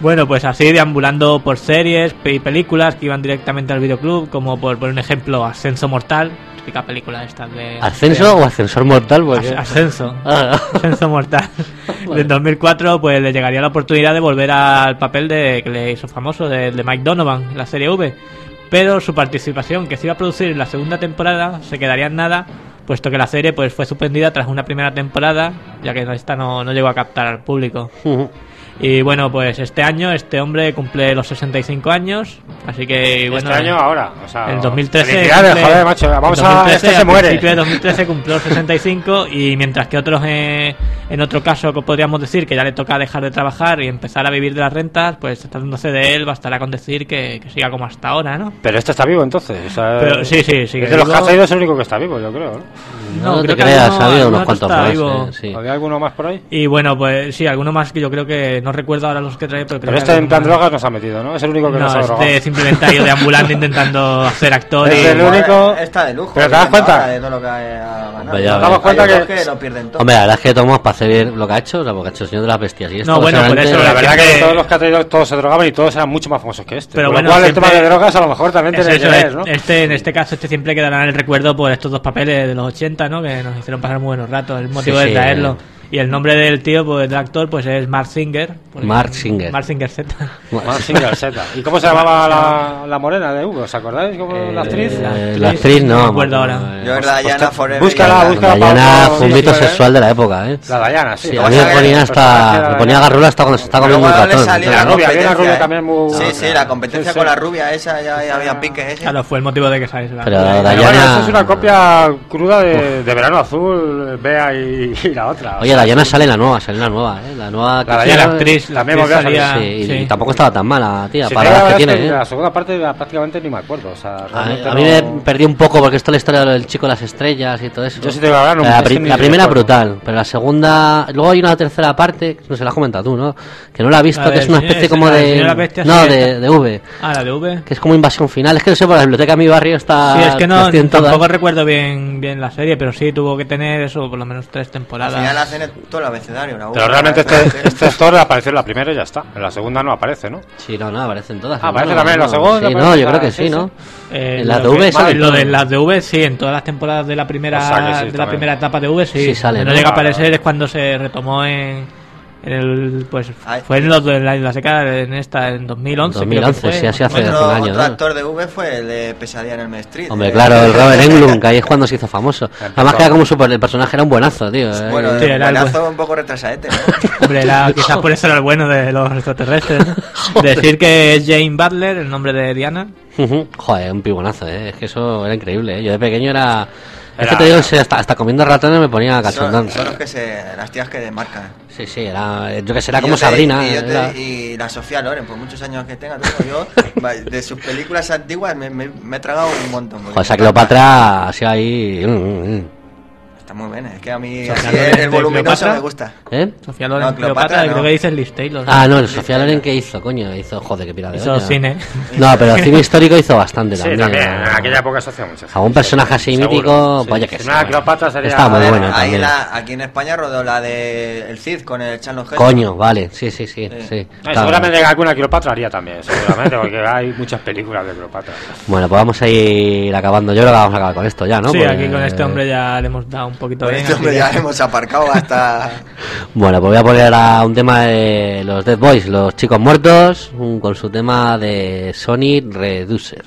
Bueno, pues así deambulando por series y películas que iban directamente al videoclub, como por, por un ejemplo Ascenso Mortal, típica película esta de... ¿Ascenso de, o Ascensor Mortal? Porque... Ascenso, ah. Ascenso Mortal. En dos mil cuatro pues le llegaría la oportunidad de volver al papel de que le hizo famoso, de, de Mike Donovan en la serie V, pero su participación que se iba a producir en la segunda temporada se quedaría en nada, puesto que la serie pues fue suspendida tras una primera temporada, ya que esta no, no llegó a captar al público. Uh-huh. Y bueno, pues este año este hombre cumple los sesenta y cinco años, así que bueno... Este año ahora, o sea... En dos mil trece... Felicidades, cumple, joder, macho, vamos dos mil trece, a... Este se muere. En principio de dos mil trece cumplió sesenta y cinco y mientras que otros, eh, en otro caso podríamos decir que ya le toca dejar de trabajar y empezar a vivir de las rentas, pues tratándose de él bastará con decir que, que siga como hasta ahora, ¿no? Pero este está vivo entonces, o sea... Pero, sí, sí, sí. Es de los que ha salido es el único que está vivo, yo creo, ¿no? No, no creo te que creas, alguno, ha habido unos alguno cuantos más. Eh, sí. ¿Había alguno más por ahí? Y bueno, pues sí, alguno más que yo creo que no recuerdo ahora los que trae, pero, pero este en plan drogas no se ha metido, ¿no? Es el único que no, no se ha drogado. Este simplemente ha ido deambulando intentando hacer actor. Es y... el único. Está de lujo. Pero te das cuenta. De todo lo que ha ganado. Hombre, ya, ¿Te das cuenta que... que lo pierden todo? Hombre, la verdad es que tomamos para hacer lo que ha hecho, o sea, porque ha hecho el Señor de las Bestias. Y esto, no, bueno, por eso la verdad que todos los que ha traído todos se drogaban y todos eran mucho más famosos que este. Pero Por bueno, lo cual siempre... el tema de drogas a lo mejor también tiene que ver, ¿no? Este, en este caso, este siempre quedará en el recuerdo por estos dos papeles de los ochenta, ¿no? Que nos hicieron pasar muy buenos ratos. El motivo sí, de traerlo. Sí. Y el nombre del tío, pues del actor, pues es Mark Singer. Mark Singer. Mark Singer Z. Mark Singer Z. ¿Y cómo se llamaba la, la morena de Hugo? ¿Os acordáis? ¿Cómo eh, la actriz? La, actriz, la actriz no. No me acuerdo ahora. Yo era Diana Forever. Búscala, búscala. Diana fue un mito sexual de la época, ¿eh? La Diana, sí. sí a mí me ponía hasta, me ponía garrula hasta cuando se estaba comiendo un ratón. La rubia, había una rubia también muy... Sí, sí, la competencia con la rubia esa, ya había piques. Claro, fue el motivo de que saliese la Pero Diana... es una copia cruda de Verano Azul, Bea y la otra. Oye, Diana sale en la nueva. Salió la nueva, ¿eh? La nueva la, la, la actriz, la también actriz salía, sí, sí. Y tampoco estaba tan mala, tía, sí, para las que tiene, que ¿eh? La segunda parte prácticamente ni me acuerdo, o sea, a, a no... mí me perdí un poco porque esto es la historia del chico de las estrellas y todo eso. Yo sí te voy a hablar, no, la, la, pri la primera brutal, pero la segunda, luego hay una tercera parte, no se la has comentado tú, ¿no? Que no la he visto, que es una especie como de no, de, de V. Ah, la de V. Que es como invasión final, es que no sé, por la biblioteca de mi barrio está. Sí, es que no, tampoco recuerdo bien bien la serie, pero sí tuvo que tener eso, por lo menos tres temporadas. Al final hacen todo el abecedario, la pero realmente este, este actor apareció en la primera y ya está. En la segunda no aparece, ¿no? Sí, no, no, aparecen todas. Ah, aparece también en la segunda. Sí, no, yo creo que sí, ¿no? Eh, en las de V sale. Lo de las de V sí, en todas las temporadas de la primera o sea sí, de la primera etapa de V sí. Sí sale. No, no llega a aparecer es cuando se retomó en en el pues Ay, fue en los de la, la década en esta en dos mil once. dos mil once, creo que fue. Sí, así hace otro, un año. Otro ¿no? actor de V fue el de Pesadilla en el Main Street. Hombre, eh, claro, el Robert Englund, que ahí es cuando se hizo famoso. Además que era como super, el personaje era un buenazo, tío. Bueno, sí, el buenazo buen... un poco retrasadete, ¿no? Hombre, era, quizás por eso era el bueno de los extraterrestres, ¿no? Decir que es Jane Butler, el nombre de Diana. Joder, un pibonazo, ¿eh? Es que eso era increíble, ¿eh? Yo de pequeño era... Es que te digo, hasta, hasta comiendo ratones me ponía cachondón. Son, son los que se, las tías que demarcan. Sí, sí, era, yo que sé, era como Sabrina. Y, era... te, y la Sofía Loren, por muchos años que tenga, yo de sus películas antiguas me, me, me he tragado un montón. Joder, esa Cleopatra así ahí... Mm, mm. Está muy buena, es que a mí así el, el voluminoso me gusta. ¿Eh? Sofía Loren, no, Cleopatra, Cleopatra no. Creo que dices Liz Taylor. Ah, no, Sofía Loren, ¿qué hizo, coño? Hizo, joder, qué pirada. Hizo cine. No, pero cine histórico hizo bastante sí, también. también, en aquella época se hacía mucho. Algún personaje así seguro, mítico, sí. vaya que si sí. Una Cleopatra sería... Está muy buena ahí también. La, aquí en España rodó la de El Cid con el Charles Heston. Coño, vale, sí, sí, sí. sí. sí. No, seguramente que alguna Cleopatra haría también, seguramente, porque hay muchas películas de Cleopatra. Bueno, pues vamos a ir acabando. Yo creo que vamos a acabar con esto ya, ¿no? Sí, pues, aquí con este hombre ya le hemos dado un poquito con bien. Este hombre ya le hemos aparcado hasta... Bueno, pues voy a poner ahora un tema de los Dead Boys, los chicos muertos, un, con su tema de Sonic Reducer.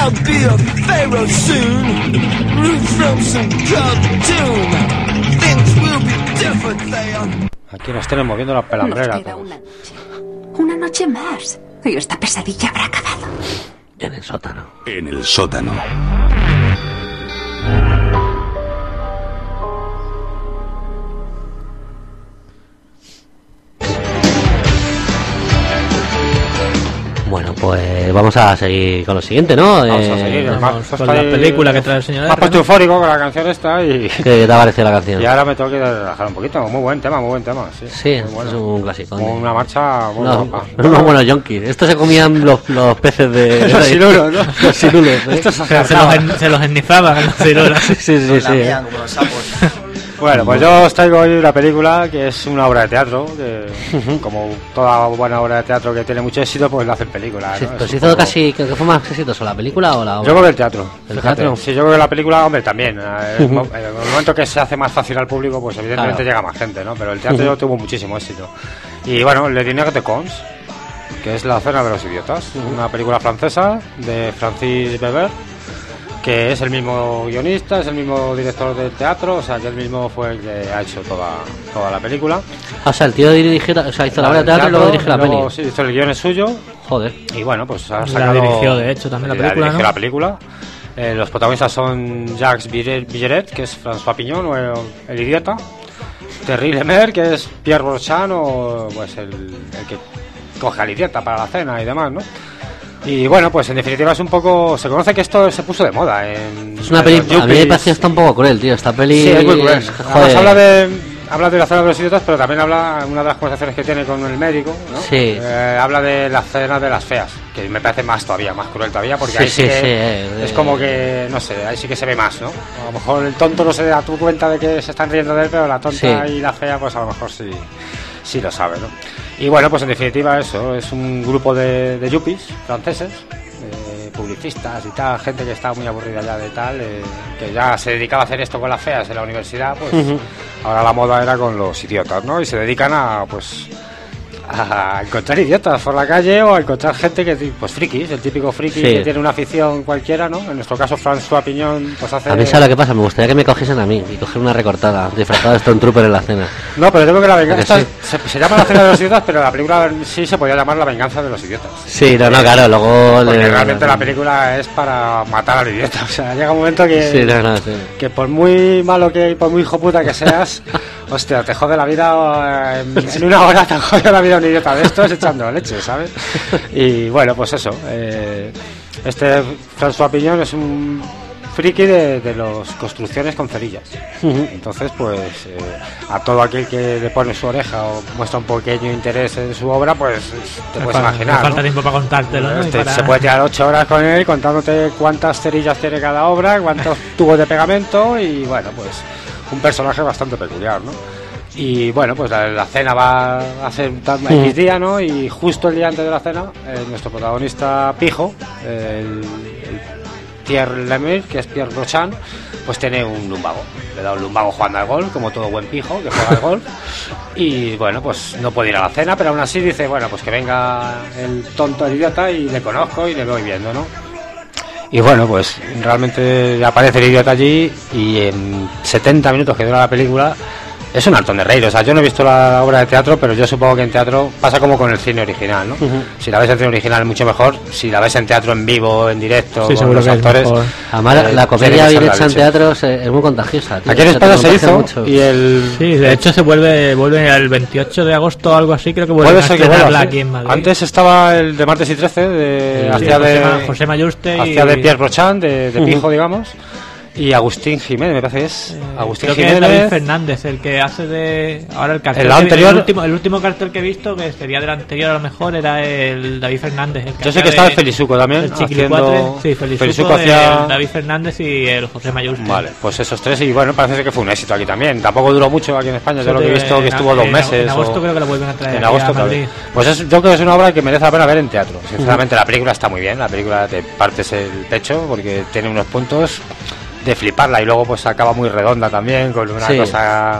I'll be a pharaoh soon. Root from some cartoon. Things will be different there. Aquí nos tienen moviendo la pelambrera. Nos queda una noche. Una noche más. Y esta pesadilla habrá acabado. En el sótano. En el sótano. Bueno, pues vamos a seguir con lo siguiente, ¿no? Vamos eh, a seguir. Vamos con la película que trae el señor Me ha puesto eufórico con la canción esta y... ¿Qué te ha parecido la canción? Y ahora me tengo que relajar un poquito. Muy buen tema, muy buen tema. Sí, Sí, muy bueno. es un clásico. Como una marcha muy No, guapa. unos buenos yonkis. Estos se comían los, los peces de... Los siluros, ¿no? Los siluros, ¿eh? Estos se Se, se los, acercaban. en- se los ennizaban los cirulos. Sí, sí, sí. Los sí. lamían como los sapos. Bueno, pues yo os traigo hoy una película que es una obra de teatro, que como toda buena obra de teatro que tiene mucho éxito, pues la hacen película, Sí, ¿no? pero Es se un hizo poco- casi... ¿Qué fue más exitoso, la película o la Yo obra? creo que el teatro, ¿El fíjate. teatro? Sí, yo creo que la película, hombre, también. eh, el mo- En el momento que se hace más fácil al público, pues evidentemente Claro. llega más gente, ¿no? Pero el teatro tuvo muchísimo éxito. Y bueno, Le Dîner de Cons, que es La Cena de los Idiotas, una película francesa de Francis Weber, que es el mismo guionista, es el mismo director del teatro, o sea, que él mismo fue el que ha hecho toda, toda la película. O sea, el tío dirigió, o sea, hizo la obra de teatro y luego dirigió la peli. luego, sí, hizo el guion es suyo. Joder. Y bueno, pues ha La sacado... dirigió, de hecho, también la la película, dirigió ¿no? la película. Eh, los protagonistas son Jacques Villeret, Villeret, que es François Pignon, o el, el idiota. Terry Lemer, que es Pierre Brochan, o pues el, el que coge al idiota para la cena y demás, ¿no? Y bueno, pues en definitiva es un poco... Se conoce que esto se puso de moda en... Es una en peli... los A mí me yuppies. pareció hasta un poco cruel, tío. Esta peli... Sí, es muy cruel. es- Además joder. habla de... Habla de la cena de los idiotas, pero también habla, una de las conversaciones que tiene con el médico, ¿no? Sí. Eh, habla de la cena de las feas, que me parece más todavía, más cruel todavía, porque Sí, ahí sí, sí, que sí, eh, es eh. como que, no sé, ahí sí que se ve más, ¿no? A lo mejor el tonto no se da tu cuenta de que se están riendo de él, pero la tonta Sí. y la fea, pues a lo mejor sí, sí lo sabe, ¿no? Y bueno, pues en definitiva eso, es un grupo de, de yuppies franceses, eh, publicistas y tal, gente que está muy aburrida ya de tal, eh, que ya se dedicaba a hacer esto con las feas en la universidad, pues Ujú. ahora la moda era con los idiotas, ¿no? Y se dedican a, pues, a encontrar idiotas por la calle o a encontrar gente que, pues, frikis, el típico friki Sí. que tiene una afición cualquiera, ¿no? En nuestro caso, François Pignon, pues hace... A mí, ¿sabes lo que pasa? Me gustaría que me cogiesen a mí y coger una recortada disfrazado de Stormtrooper en la cena. No, pero yo creo que la venganza... Porque Se, se llama la cena de los idiotas, pero la película en sí se podía llamar la venganza de los idiotas. Sí, no, no, claro, luego... Porque le- realmente la película es para matar al idiota. O sea, llega un momento que... Sí, no, no, sí. que por muy malo que por muy hijo puta que seas, hostia, te jode la vida, eh, en, en una hora te jode la vida un idiota de estos echando leche, ¿sabes? Y bueno, pues eso, eh, este François Pignon es un friki de, de las construcciones con cerillas. Entonces, pues eh, a todo aquel que le pone su oreja o muestra un pequeño interés en su obra, pues te Me puedes falta- imaginar, me falta ¿no? tiempo para contártelo, ¿no? Y Este, para- Se puede tirar ocho horas con él contándote cuántas cerillas tiene cada obra, cuántos tubos de pegamento y bueno, pues un personaje bastante peculiar, ¿no? Y bueno, pues la, la cena va a hacer tal Mm. X día, ¿no? Y justo el día antes de la cena, eh, nuestro protagonista pijo, el, el Pierre Lemire, que es Pierre Brochan, pues tiene un lumbago. Le da un lumbago jugando al golf, como todo buen pijo que juega al golf. Y bueno, pues no puede ir a la cena, pero aún así dice, bueno, pues que venga el tonto, el idiota, y le conozco y le voy viendo, ¿no? Y bueno, pues realmente aparece el idiota allí y en setenta minutos que dura la película es un hartón de reír. O sea, yo no he visto la obra de teatro, pero yo supongo que en teatro pasa como con el cine original, ¿no? Ujú. Si la ves en cine original mucho mejor, si la ves en teatro en vivo, en directo, Sí, con seguro los que es actores... mejor. Además, la- eh, la tiene comedia que ser bien la hecha en leche. teatro es, es muy contagiosa, tío. Aquí en O sea, te España se contagia hizo mucho. y el... Sí, de hecho se vuelve vuelve el veintiocho de agosto o algo así, creo que vuelve Puede a ser que estrenarla vuelva, aquí sí. en Madrid. Antes estaba el de martes y trece, de, Sí, hacía, José de, Ma- José Mayuste y- hacía de Pierre Brochan, de, de Ujú. pijo, digamos, y Agustín Jiménez, me parece que es. Agustín Creo que es Jiménez. David Fernández el que hace de ahora el cartel El que- anterior- el último, el último cartel que he visto, que sería del anterior a lo mejor, era el David Fernández el que Yo sé hacía que estaba de- el Felizuco también, el haciendo- Chiquilicuatre. Sí, Felizuco, Felizuco el hacía- David Fernández y el José Mayuste. Vale, pues esos tres, y bueno, parece que fue un éxito aquí también. Tampoco duró mucho aquí en España, yo Eso lo que he de- visto que en- estuvo dos en- meses. en agosto o- creo que lo vuelven a traer En aquí agosto a Madrid. también. Pues es- yo creo que es una obra que merece la pena ver en teatro. Sinceramente, la película está muy bien, la película te partes el pecho porque tiene unos puntos de fliparla y luego pues acaba muy redonda también con una Sí. cosa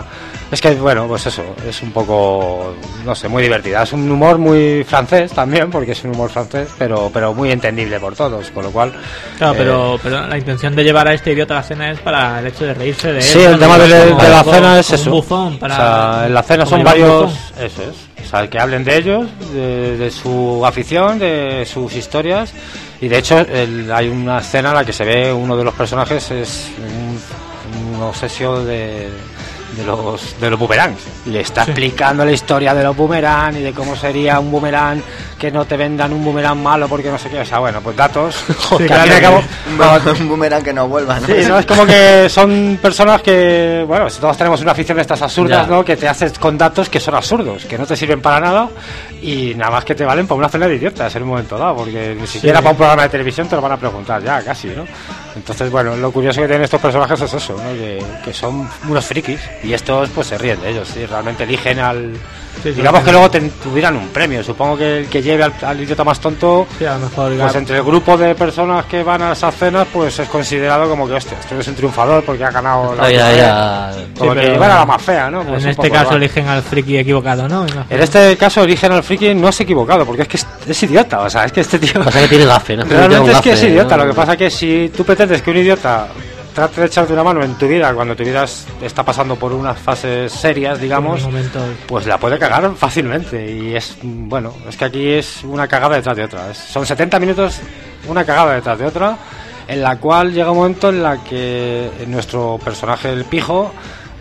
Es que, bueno, pues eso, es un poco, no sé, muy divertida. Es un humor muy francés también, porque es un humor francés, pero pero muy entendible por todos, con lo cual... Claro, eh, pero, pero la intención de llevar a este idiota a la cena es para el hecho de reírse de él. Sí, el tema de, de la cena es eso. Un bufón para, o sea, en la cena son llevar un varios... bufón. Eso es. O sea, que hablen de ellos, de, de su afición, de sus historias. Y de hecho, el, hay una escena en la que se ve uno de los personajes es un, un obsesio de... de los de los boomerangs. Le está sí. explicando la historia de los boomerang y de cómo sería un boomerang, que no te vendan un boomerang malo porque no sé qué. O sea, bueno, pues datos. Sí, que claro, al fin y al cabo, no, un boomerang que no vuelva, ¿no? Sí, no, es como que son personas que, bueno, todos tenemos una afición de estas absurdas, ya. ¿no? Que te haces con datos que son absurdos, que no te sirven para nada y nada más que te valen para una cena de idiotas en un momento dado, porque ni siquiera sí. para un programa de televisión te lo van a preguntar ya, casi, ¿no? Entonces, bueno, lo curioso que tienen estos personajes es eso, ¿no? Que, que son unos frikis y estos pues se ríen de ellos, sí, realmente eligen al... Sí, digamos sí, que sí. luego te, tuvieran un premio, supongo que el que lleve al, al idiota más tonto, sí, a lo mejor, pues entre el grupo de personas que van a esas cenas, pues es considerado como que, hostia, este es un triunfador porque ha ganado la... Ya, ya. Como Sí, que llevar a la más fea, ¿no? Pues en este caso eligen al friki equivocado, ¿no? Imagino. En este caso eligen al friki no es equivocado, porque es que es, es idiota, o sea, es que este tío... Pasa que tiene gafe, ¿no? Realmente es gafe, que es idiota, ¿no? Lo que pasa es que si tú pretendes que un idiota trate de echarte una mano en tu vida cuando tu vida está pasando por unas fases serias, digamos, pues la puede cagar fácilmente. Y es, bueno, es que aquí es una cagada detrás de otra. Es, son setenta minutos, una cagada detrás de otra, en la cual llega un momento en la que nuestro personaje, el pijo,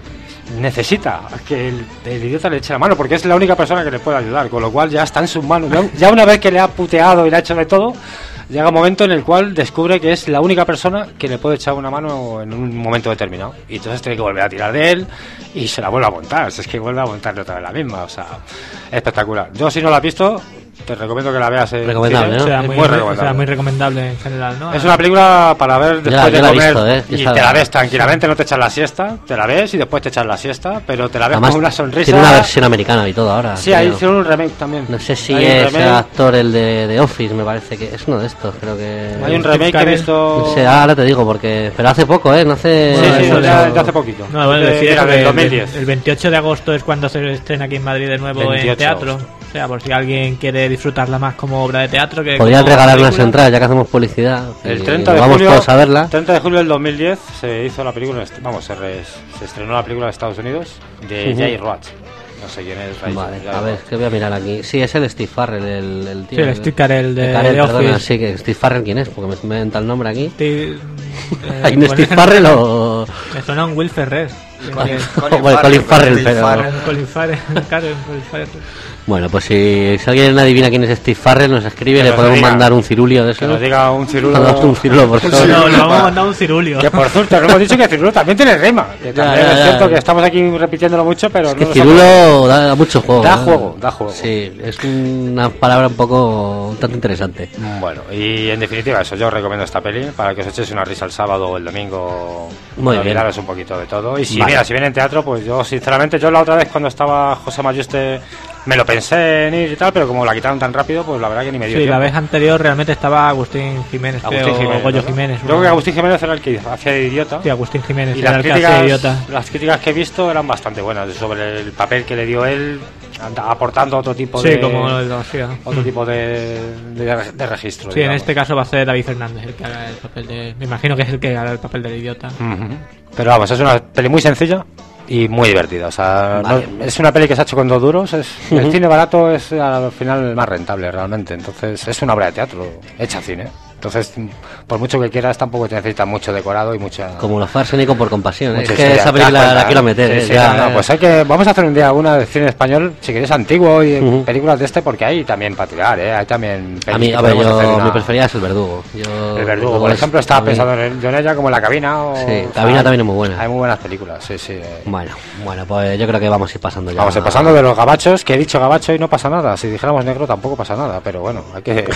necesita que el, el idiota le eche la mano, porque es la única persona que le puede ayudar, con lo cual ya está en sus manos. Ya, ya una vez que le ha puteado y le ha hecho de todo, llega un momento en el cual descubre que es la única persona que le puede echar una mano en un momento determinado. Y entonces tiene que volver a tirar de él y se la vuelve a montar. Es que vuelve a montarle otra vez la misma. O sea, espectacular. Yo, si no la has visto, te recomiendo que la veas. En recomendable, cine. ¿no? Será Es muy, muy recomendable. será muy recomendable en general, ¿no? Es una película para ver después ya, de ya comer, visto, ¿eh? y te la ves tranquilamente, no te echas la siesta, te la ves y después te echas la siesta, pero te la ves Además, con una sonrisa. Tiene una versión americana y todo ahora. Sí, ahí hicieron un remake también. No sé si hay es el actor el de, de Office, me parece que es uno de estos, creo que... Hay un remake que he visto... No sé, ahora te digo, porque... Pero hace poco, ¿eh? No hace... Sí, sí, no, ya, ya hace poquito. No, bueno, de, decir era eso del que dos mil diez. El veintiocho de agosto es cuando se estrena aquí en Madrid de nuevo veintiocho. En teatro. O sea, por si alguien quiere disfrutarla más como obra de teatro que... Podrían regalar película. unas entradas, ya que hacemos publicidad. El treinta de vamos julio, todos a verla. treinta de julio del dos mil diez se hizo la película, vamos, se, re, se estrenó la película de Estados Unidos de uh-huh. Jay Roach. No sé quién es. Raíz, vale, Jay a ver, que voy a mirar aquí. Sí, es el Steve Farrell, el, el tío. Sí, el Steve Carell de, de, Carell, de perdona, Office. sí, que Steve Farrell, ¿quién es? Porque me inventa el nombre aquí. Steve, eh, ¿Hay un Steve Farrell o...? Me suena un Will Ferrer. Colin, Colin, Colin Farrell, pero... Colin Farrell, Karen, Colin Farrell. Bueno, pues si, si alguien adivina quién es Steve Farrell, nos escribe, le podemos diga, mandar un cirulio de eso. Que nos diga un cirulo. un cirulo por favor. No, le vamos a mandar un cirulio. Que por cierto, no hemos dicho que cirulo también tiene rima. Que ya, también ya, es cierto ya. que estamos aquí repitiéndolo mucho, pero es no que cirulo da, da mucho juego. Da ¿no? juego, da juego. Sí, es una palabra un poco un tanto interesante. Bueno, y en definitiva eso, yo os recomiendo esta peli para que os echéis una risa el sábado o el domingo. Muy bien. Olvidaros un poquito de todo. Y si, vale. mira, si viene en teatro, pues yo sinceramente, yo la otra vez cuando estaba José Mayuste me lo pensé en ir y tal, pero como la quitaron tan rápido, pues la verdad que ni me dio Sí, tiempo. la vez anterior realmente estaba Agustín Jiménez, Agustín creo, Jiménez, o Goyo ¿no? Jiménez. Yo creo que Agustín Jiménez era el que hacía de idiota. Sí, Agustín Jiménez y era las el que críticas, hacía de idiota. las críticas que he visto eran bastante buenas sobre el papel que le dio él, aportando otro tipo sí, de... como lo hacía. Otro tipo de, de, de registro. Sí, digamos. en este caso va a ser David Fernández el que haga el papel de... Me imagino que es el que haga el papel del idiota. Uh-huh. Pero vamos, es una peli muy sencilla y muy divertida. O sea, vale. no, es una peli que se ha hecho con dos duros. Es, uh-huh. El cine barato es al final el más rentable realmente. Entonces es una obra de teatro hecha cine. Entonces, por mucho que quieras, tampoco te necesita mucho decorado y mucha... Como los Farsénico por compasión, ¿eh? Es que historia, esa película cuenta, la quiero meter, sí, ¿eh? sí, ya, no, no, pues hay que... Vamos a hacer un día una de cine español, si queréis antiguo, y uh-huh. películas de este, porque hay también para tirar, ¿eh? Hay también... A mí, a ver, yo... Una... Mi preferida es El Verdugo. Yo... El Verdugo, por ejemplo, estaba pensando en, en ella como en La Cabina o... Sí, Cabina también es muy buena. Hay muy buenas películas, sí, sí. Bueno, bueno, pues yo creo que vamos a ir pasando ya. Vamos a ir pasando de los gabachos, que he dicho gabacho y no pasa nada. Si dijéramos negro tampoco pasa nada, pero bueno, hay que...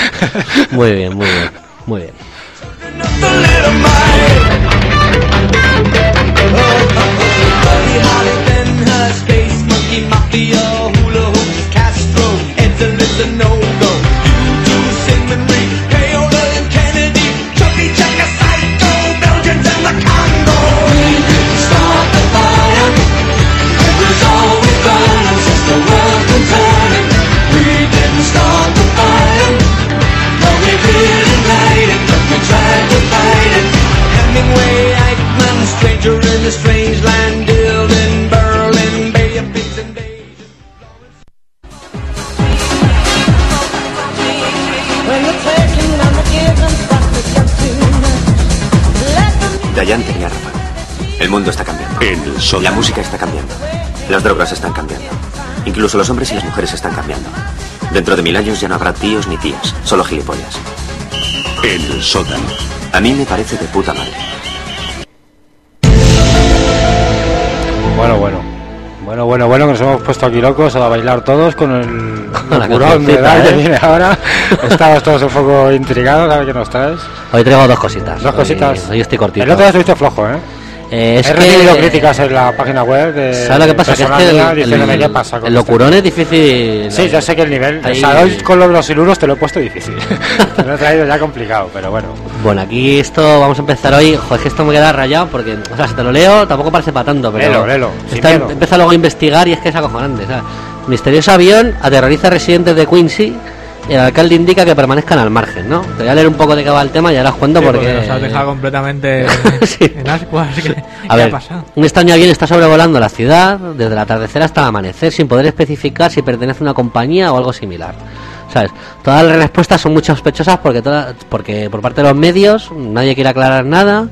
Muy bien, muy bien, muy bien. Dayan tenía razón. El mundo está cambiando. En el sótano. La música está cambiando. Las drogas están cambiando. Incluso los hombres y las mujeres están cambiando. Dentro de mil años ya no habrá tíos ni tías, solo gilipollas. En el sótano. A mí me parece de puta madre. Bueno, bueno. Bueno, bueno, bueno, que nos hemos puesto aquí locos a bailar todos con el locurón de edad que viene ahora. Estamos todos un poco intrigados, a ver qué nos traes. Hoy traigo dos cositas. Dos cositas. Hoy, hoy estoy cortito. El otro día estuviste flojo, ¿eh? Eh, es He que... recibido críticas en la página web de... ¿Sabes lo que pasa? Que es que el, diciéndome el, qué pasa con el locurón este. es difícil. Sí, ya sé que el nivel... Ahí... O sea, hoy con los siluros te lo he puesto difícil. Te lo he traído ya complicado, pero bueno. Bueno, aquí esto vamos a empezar hoy. Joder, es que esto me queda rayado porque... O sea, si te lo leo tampoco parece para tanto, pero... Lelo, lelo. Está, empieza luego a investigar y es que es acojonante, ¿sabes? Misterioso avión aterroriza a residentes de Quincy. El alcalde indica que permanezcan al margen, ¿no? Te voy a leer un poco de qué va el tema y ahora os cuento sí, porque... porque nos has dejado completamente sí. en ascuas. ¿Qué, ¿qué a ver, ha pasado? Un extraño avión está sobrevolando la ciudad desde el atardecer hasta el amanecer sin poder especificar si pertenece a una compañía o algo similar. ¿Sabes? Todas las respuestas son muy sospechosas porque, todas, porque por parte de los medios nadie quiere aclarar nada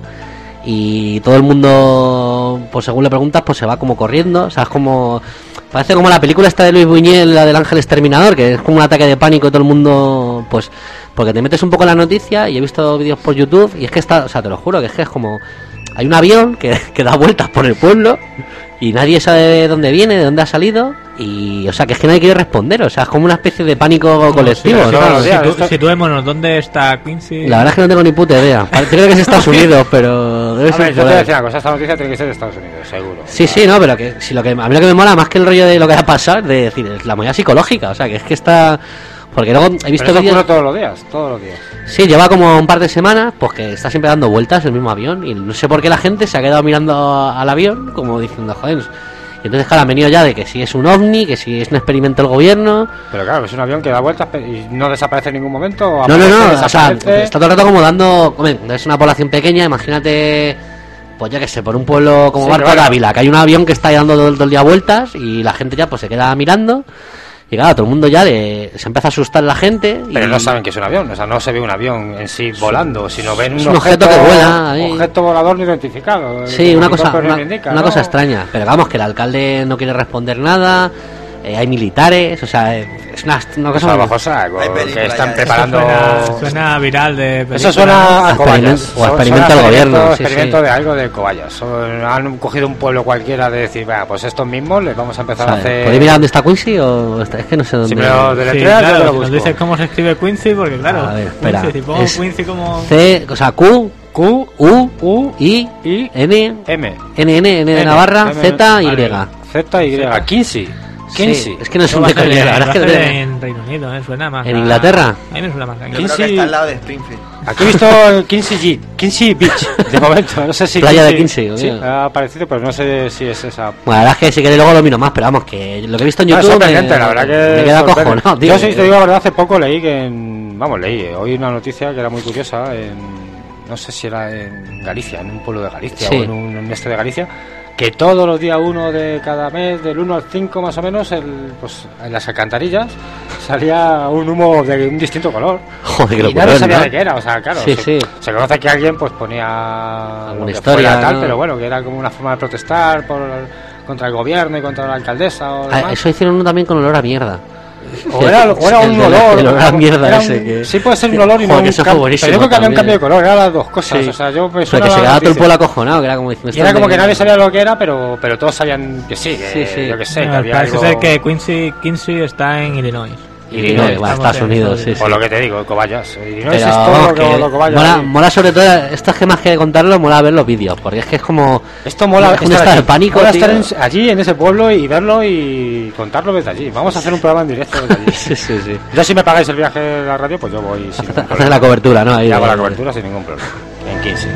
y todo el mundo, pues según le preguntas, pues se va como corriendo. O sea, es como... Parece como la película esta de Luis Buñuel, la del Ángel Exterminador, que es como un ataque de pánico y todo el mundo, pues, porque te metes un poco en la noticia y he visto vídeos por YouTube y es que está, o sea, te lo juro, que es que es como, hay un avión que, que da vueltas por el pueblo y nadie sabe de dónde viene, de dónde ha salido y, o sea, que es que nadie quiere responder, o sea, es como una especie de pánico no, colectivo. Sí, ¿no? Si tú, situémonos, ¿dónde está Quincy? La verdad es que no tengo ni puta idea. Creo que es Estados Unidos, pero debe a ser ver, yo te decía una cosa, esta noticia tiene que ser de Estados Unidos, seguro. Sí, sí, no, pero que si lo que a mí lo que me mola más que el rollo de lo que ha pasado es de decir, es la movida psicológica, o sea, que es que está... Porque luego he visto pero eso vídeos... ocurre todos los días, todos los días. Sí, lleva como un par de semanas, pues que está siempre dando vueltas el mismo avión y no sé por qué la gente se ha quedado mirando al avión como diciendo, joder... Y entonces, claro, han venido ya de que si es un ovni, que si es un experimento del gobierno... Pero claro, es un avión que da vueltas y no desaparece en ningún momento. No, no, no, o sea, está todo el rato como dando... Hombre, es una población pequeña, imagínate... Pues ya que sé, por un pueblo como sí, Barco de Ávila, que hay un avión que está dando todo, todo el día vueltas y la gente ya pues se queda mirando... Y claro, todo el mundo ya le, se empieza a asustar la gente. Pero y... no saben que es un avión, o sea, no se ve un avión en sí volando, sino ven un, un objeto, objeto que vuela. Un objeto volador no identificado. Sí, una cosa, una, indica, una ¿no? cosa extraña. Pero vamos, que el alcalde no quiere responder nada. Eh, hay militares, o sea, es una, una cosa bajosa que están preparando. Eso suena, suena viral de. Eso suena a cobayas. O experimento del gobierno. Sí, experimento sí. de algo de cobayas. O han cogido un pueblo cualquiera de decir, bueno, pues estos mismos les vamos a empezar a hacer. ¿Podéis mirar dónde está Quincy o está? Es que no sé dónde. Sí, pero de sí, claro, lo nos dices cómo se escribe Quincy porque claro. A ver, espera. Quincy, si pongo Quincy como. C, o sea, Q. Q, U, U, I, I, N, M, N, N, N de Navarra, M, Z, Y. Z, Y, Quincy. Quincy. Sí, es que no sé dónde coño. La verdad es que en Reino Unido, ¿eh? Suena más. ¿En a... Inglaterra? A mí me suena más. Yo creo que está al lado de Springfield. Aquí he visto Quincy, Quincy Beach, de momento. No sé si. Playa de Quincy. Sí, ha aparecido, pero no sé si es esa. Bueno, la verdad es que si queréis luego lo miro más, pero vamos, que lo que he visto en no, YouTube. Me, la verdad que me queda cojonado, tío. Yo sí te digo la verdad, hace poco leí que en. Vamos, leí, oí una noticia que era muy curiosa en. No sé si era en Galicia, en un pueblo de Galicia sí. o en un en este de Galicia. Que todos los días uno de cada mes, del uno al cinco más o menos, el, pues, en las alcantarillas salía un humo de un distinto color. Joder, y nadie sabía ¿no? de qué era, o sea, claro, sí, se, sí. se conoce que alguien pues ponía alguna historia, tal, ¿no? pero bueno, que era como una forma de protestar por, contra el gobierno y contra la alcaldesa o demás. Ah, eso hicieron uno también con olor a mierda. O era, o era un olor. El olor a mierda era un, ese que... Sí, puede ser un olor y Joder, no un cambio. Pero yo creo que había un cambio de color, eran las dos cosas. Sí. O sea, yo me pero que se quedaba todo el pueblo acojonado, que era como diciendo. Y era como que nadie sabía lo que era, pero, pero todos sabían que sí, que, sí, sí. yo que sé. No, que había parece algo... ser que Quincy, Quincy está en Illinois. Illinois, va a Estados Unidos, sí, sí. Por lo que te digo, cobayas. Illinois pero, es todo vamos, lo que, lo cobayas. Mola, mola sobre todo, esto es que más que contarlo, mola ver los vídeos, porque es que es como... Esto mola un estado de pánico, mola tío. estar en, allí, en ese pueblo, y verlo y contarlo desde allí. Vamos a hacer un programa en directo desde allí. sí, sí, sí. Ya si me pagáis el viaje de la radio, pues yo voy sin ningún problema. la cobertura, ¿no? Ahí hago la cobertura sin ningún problema. En quince.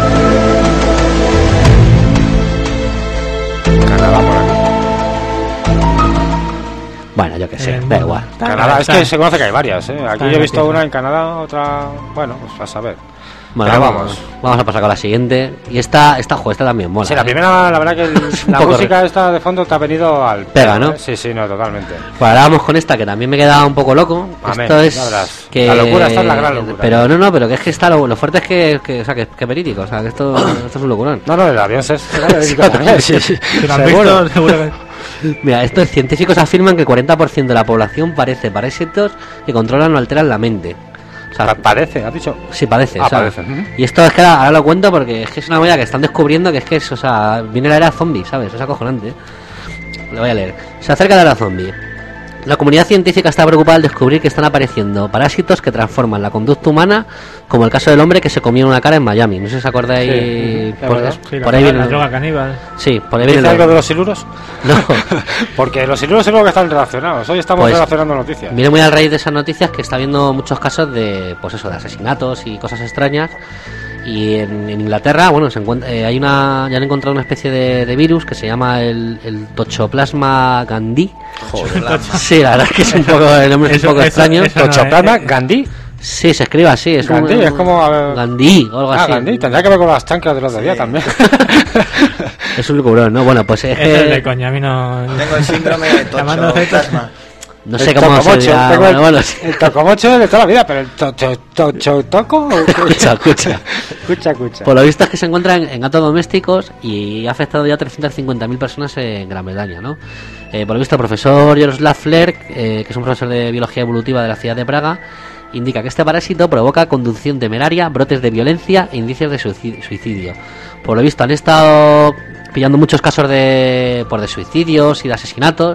Canadá por aquí. Bueno, yo que sé, eh, da igual. Canadá, es que se conoce que hay varias, ¿eh? Aquí yo he visto una en Canadá, otra... Bueno, pues a saber. Bueno, Pero vamos, vamos a pasar con la siguiente. Y esta, esta, jo, esta también mola. Sí, la ¿eh? primera, la verdad que el- la poco música re- esta de fondo te ha venido al Pega, pelo, ¿no? ¿eh? Sí, sí, no, totalmente. Pues ahora vamos con esta que también me queda un poco loco. Amén, Esto es ya verás. que La locura, esta es la gran locura. Pero no, no, pero que es que está lo, lo fuerte es que, que o sea, que, que verídico, o sea, que esto, esto es un locurón. No, no, el avión se será verídico también, sí, sí. Si lo han Seguro. visto, seguro que... Mira, estos científicos afirman que el cuarenta por ciento de la población padece parásitos que controlan o alteran la mente. O sea, Pa- Padece, has dicho. sí, padece, Ah, ¿sabes? padece, ujú. Y esto es que ahora, ahora lo cuento porque es que es una movida que están descubriendo que es que es, o sea, viene la era zombie, ¿sabes? Es acojonante. ¿eh? Lo voy a leer. Se acerca la era zombie. La comunidad científica está preocupada al descubrir que están apareciendo parásitos que transforman la conducta humana, como el caso del hombre que se comió una cara en Miami. No sé si os acordáis. Sí, por, es verdad. Sí, por la, ahí droga- viene. la droga caníbal. Sí, por ahí viene. ¿Dice el- algo de los siluros? No. Porque los siluros es lo que están relacionados. Hoy estamos Pues, relacionando noticias. Viene muy al raíz de esas noticias que está habiendo muchos casos de, pues eso, de asesinatos y cosas extrañas. Y en, en Inglaterra, bueno, se encuentra, eh, hay una, ya han encontrado una especie de, de virus que se llama el, el Toxoplasma Gandhi. Joder, Sí, la verdad es que es un poco, el nombre es Eso- un poco eso- extraño. eso no Toxoplasma es- Gandhi. Sí, se escribe así, es Gandhi, un, es como, eh, Gandhi o algo Ah, así. Gandhi. Tendrá que ver con las chanclas del otro día Sí. también. Es un locurón, ¿no? Bueno, pues es Ese es de que coña, a mí no... Tengo el síndrome de Llamando toxoplasma. no sé El cómo se tocomocho, dirá. tengo Bueno, el, bueno, sí. el tocomocho de toda la vida, pero el tocho tocho toco. Escucha, escucha. Escucha, escucha. Por lo visto es que se encuentran en gatos domésticos y ha afectado ya a trescientas cincuenta mil personas en Gran Bretaña, ¿no? Eh, por lo visto el profesor Jaroslav Flerk, eh, que es un profesor de biología evolutiva de la ciudad de Praga, indica que este parásito provoca conducción temeraria, brotes de violencia e indicios de suici- suicidio. Por lo visto han estado pillando muchos casos de, pues, de suicidios y de asesinatos.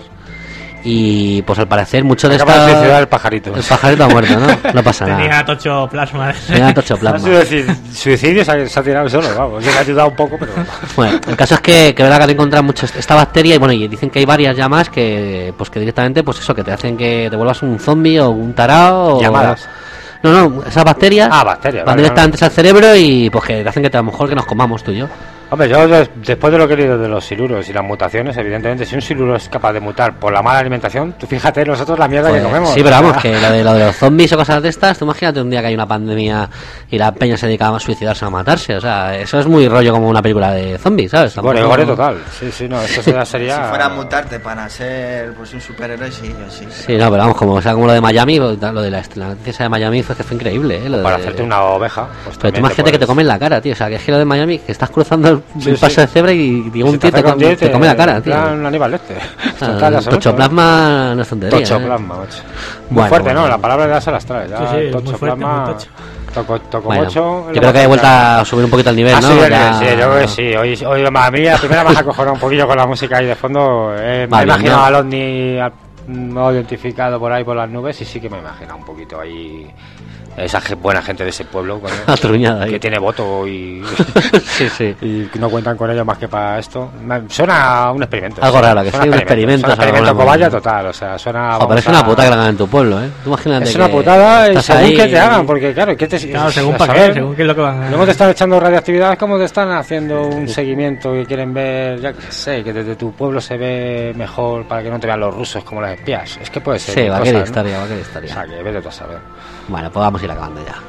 Y pues al parecer mucho de Acaba de esta... suicidar el pajarito. El pajarito ha muerto, ¿no? No pasa nada. Tenía toxoplasma. Tenía Ha toxoplasma. sido decir, suicidio se ha, se ha tirado solo, vamos. Yo le he ayudado un poco, pero. Bueno, el caso es que, que verdad que han encontrado mucho est- esta bacteria y bueno, y dicen que hay varias ya más que pues que directamente pues eso, que te hacen que te vuelvas un zombie o un tarao o... Llamadas. No, no, esas bacterias Ah, bacterias, van vale, directamente al cerebro y pues que te hacen que te, a lo mejor que nos comamos tú y yo. Hombre, yo des- después de lo que he leído de los siluros y las mutaciones, evidentemente, si un siluro es capaz de mutar por la mala alimentación, tú fíjate nosotros la mierda Pues, que comemos. sí, pero vamos, O sea, que lo de, lo de los zombies o cosas de estas, tú imagínate un día que hay una pandemia y la peña se dedica a suicidarse o a matarse, o sea, eso es muy rollo como una película de zombies, ¿sabes? Gore, Tampoco- gore total. Sí, sí, no, eso ya sería. Si fuera a mutarte para ser pues un superhéroe, sí, yo sí. Sí, no, pero vamos, como, o sea, como lo de Miami, lo de la, la noticia esa de Miami fue que fue increíble, ¿eh? Lo Para de- hacerte una oveja. Pues Pero tú también imagínate que te puedes- comen la cara, tío. O sea, que es que lo de Miami, que estás cruzando el, Sí, el paso sí. de cebra y digo, Si un tío te, acerca come- te come la cara, en tío. plan Aníbal este. O sea, Total, el absoluto, toxoplasma no es tontería. ¿eh? Toxoplasma, macho. Muy Bueno, fuerte, bueno. ¿no? La palabra ya se las trae. Ya, Sí, sí, muy toxoplasma, fuerte, muy tocho. toco, toco Bueno, mocho, yo lo creo que más hay vuelta cercano. a subir un poquito el nivel, Ah, ¿no? sí, el Ya- nivel, sí, yo creo que sí. Hoy, hoy a mí la primera me has acojonado un poquillo con la música ahí de fondo. Eh, me Va he bien, imaginado ¿no? al ovni al- no identificado por ahí por las nubes y sí que me he imaginado un poquito ahí esa ge- buena gente de ese pueblo con- Atruñada ahí. que tiene voto y, Sí, sí. y no cuentan con ello más que para esto. Me- Suena a un experimento. Algo raro, que Suena sí, un a experimento, Suena a experimento algo cobaya muy- total, o sea, suena... Joder, vamos pero es a- una puta que la hagan en tu pueblo, ¿eh? Tú imagínate Es que una putada y estás según ahí- que te hagan, porque claro, ¿qué te, Claro, según a para saber, qué, según qué es lo que van a... luego te están echando radioactividad, como te están haciendo un seguimiento que quieren ver, ya que sé, que desde tu pueblo se ve mejor para que no te vean los rusos como los espías. Es que puede ser. Sí, mil va a cosas, querer ¿no? historia, va a querer O historia. sea, que vete tú a saber. Bueno, pues vamos a ir acabando ya.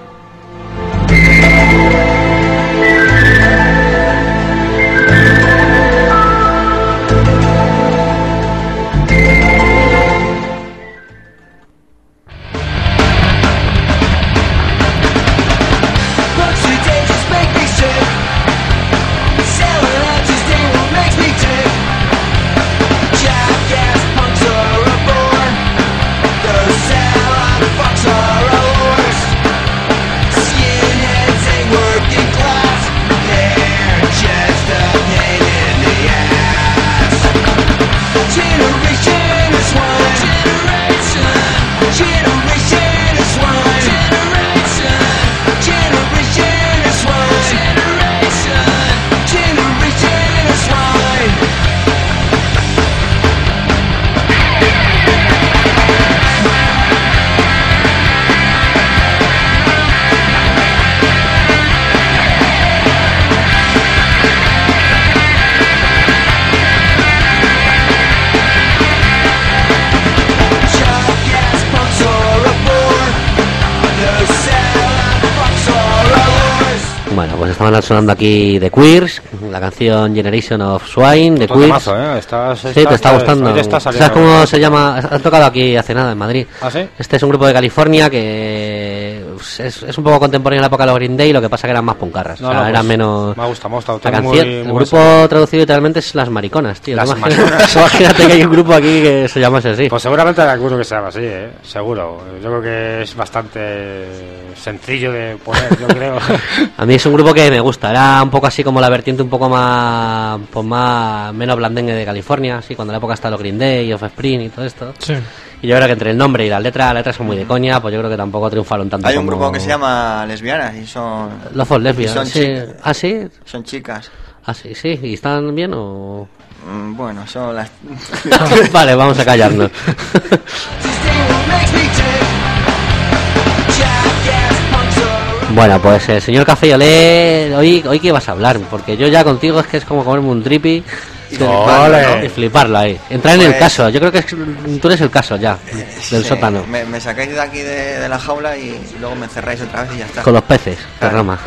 Books you take just make me sick. Selling out just ain't what makes me tick. Jackass punks are a bore. The salad fucks are a worst. Bueno, pues estaban sonando aquí The Queers, la canción Generation of Swine, The Otro Queers. temazo, ¿eh? Estás- Sí, te estás- está gustando. hoy te está ¿Sabes saliendo. cómo se llama? Han tocado aquí hace nada, en Madrid. ¿Ah, sí? Este es un grupo de California que es, es un poco contemporáneo a la época de los Green Day, lo que pasa que eran más puncarras. No, o sea, no, eran pues, menos... me ha gustado, me ha gustado. La Todo canción, muy- el muy grupo traducido literalmente es Las Mariconas, tío. Las Tú imagínate- Mariconas. Imagínate que hay un grupo aquí que se llamase así. Pues seguramente hay alguno que se llama así, ¿eh? Seguro. Yo creo que es bastante sencillo de poner, yo creo. A mí es un grupo que me gusta, era un poco así como la vertiente un poco más, pues más, menos blandengue de California, así cuando en la época está los Green Day, Offspring y todo esto. Sí. Y yo creo que entre el nombre y las letras, las letras son muy de coña, pues yo creo que tampoco triunfaron tanto Hay un como... grupo que se llama Lesbianas y son... Los Four Lesbians, y son sí. chicas. ¿Ah, sí? Son chicas. Ah, sí, sí. ¿Y están bien o...? Mm, Bueno, son las... Vale, vamos a callarnos. Bueno, pues el señor Café y Olé, hoy, hoy qué vas a hablar, porque yo ya contigo es que es como comerme un tripi Y fliparlo, ¿no? y fliparlo ahí. Entrar en el Pues- caso, yo creo que es- tú eres el caso ya, del Sí, sótano, Me, me sacáis de aquí de, de la jaula y luego me encerráis otra vez y ya está. con los peces, de Claro. rama.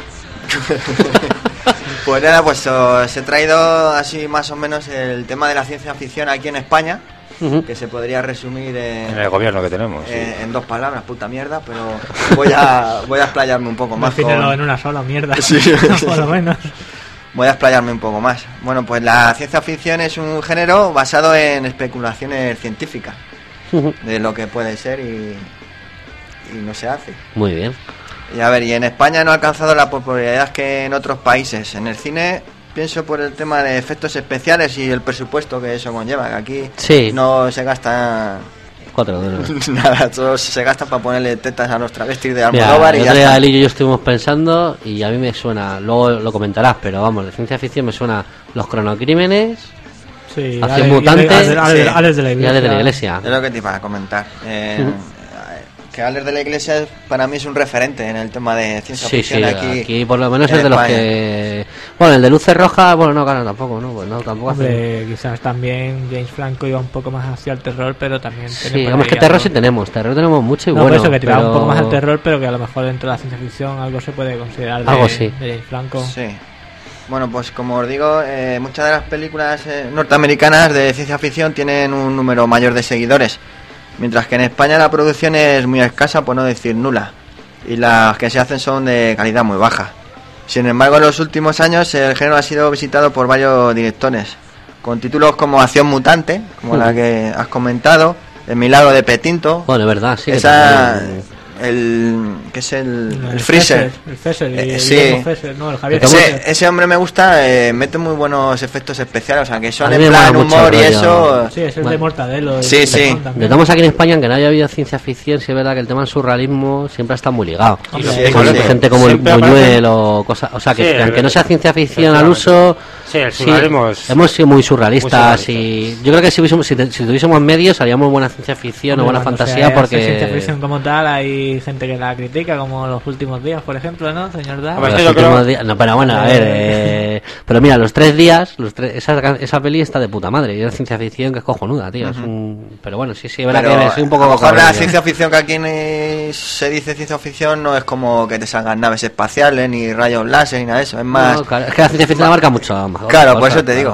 Pues nada, pues os he traído así más o menos el tema de la ciencia ficción aquí en España, Ujú. que se podría resumir en, En el gobierno que tenemos. sí. en- en dos palabras, puta mierda, pero voy a voy a explayarme un poco más. Defínelo con- en una sola mierda. Sí. Por lo menos. Voy a explayarme un poco más. Bueno, pues la ciencia ficción es un género basado en especulaciones científicas Ujú. de lo que puede ser y, y no se hace. Muy bien. Y a ver, y en España no ha alcanzado la popularidad que en otros países. En el cine pienso por el tema de efectos especiales y el presupuesto que eso conlleva, que aquí Sí. no se gasta Cuatro duros. nada, todo se gasta para ponerle tetas a los travestis de Mira, Almodóvar el y ya otro día está. él y yo, yo estuvimos pensando y a mí me suena, luego lo comentarás, pero vamos, de ciencia ficción me suena Los Cronocrímenes, Sí, Acción Ale- Mutante Ale- Ale- Sí. Alex de la y Iglesia. Alex de la Iglesia. Es lo que te iba a comentar. Eh, que Alex de la Iglesia es- para mí es un referente en el tema de ciencia Sí, sí, ficción aquí, aquí. por lo menos en es de los España. que... Bueno, el de Luces Rojas, bueno, no, claro, tampoco, ¿no? Pues no, tampoco hace... Hombre, quizás también James Franco iba un poco más hacia el terror, pero también tiene Sí, por vamos, ahí que terror algo- sí tenemos, terror tenemos mucho y No, bueno, por eso que tiraba pero- un poco más al terror, pero que a lo mejor dentro de la ciencia ficción algo se puede considerar de, Algo sí. de James Franco. Sí. Bueno, pues como os digo, eh, muchas de las películas eh, norteamericanas de ciencia ficción tienen un número mayor de seguidores, mientras que en España la producción es muy escasa, por no decir nula, y las que se hacen son de calidad muy baja. Sin embargo, en los últimos años el género ha sido visitado por varios directores, con títulos como Acción Mutante, como la que has comentado, El Milagro de Petinto, Bueno, es verdad, sí. que esa, también- el que es el, el, El Freezer. El Freezer, Eh, y sí. Guillermo Freezer, no, el Javier Ese, Freezer. ese hombre me gusta, eh, mete muy buenos efectos especiales, o sea, que A son mí en me plan mola mucho humor el y rollo. eso. Sí, es el Bueno. de Mortadelo. y Sí, el sí. Tejón también. Estamos aquí en España, aunque no haya habido ciencia ficción, sí es verdad que el tema del surrealismo siempre está muy ligado. Hombre, Sí, Con sí. gente como Siempre el aparece- Buñuel o cosas, o sea, que, Sí, que aunque el- no sea ciencia ficción al uso, Sí, el surrealismo es- hemos sido muy surrealistas muy y yo creo que si, hubiésemos- si, te- si tuviésemos medios haríamos buena ciencia ficción o Hombre, buena cuando fantasía se hace ciencia porque ficción como tal, hay gente que la critica, como Los Últimos Días, por ejemplo, ¿no, señor Da? Hombre, Los es que yo últimos creo- días- no, pero bueno, a ver, eh, pero mira, los tres días, los tres, esa, can- esa peli está de puta madre, y es ciencia ficción que es cojonuda, tío, es un, pero bueno, sí, sí, es verdad Pero que soy un poco a lo mejor la cabrón, ciencia ficción que aquí ni se dice ciencia ficción no es como que te salgan naves espaciales, ni rayos láser, ni nada de eso, es más... No, claro, es que la ciencia ficción abarca mucho más. Claro, por cosas, eso te claro. digo.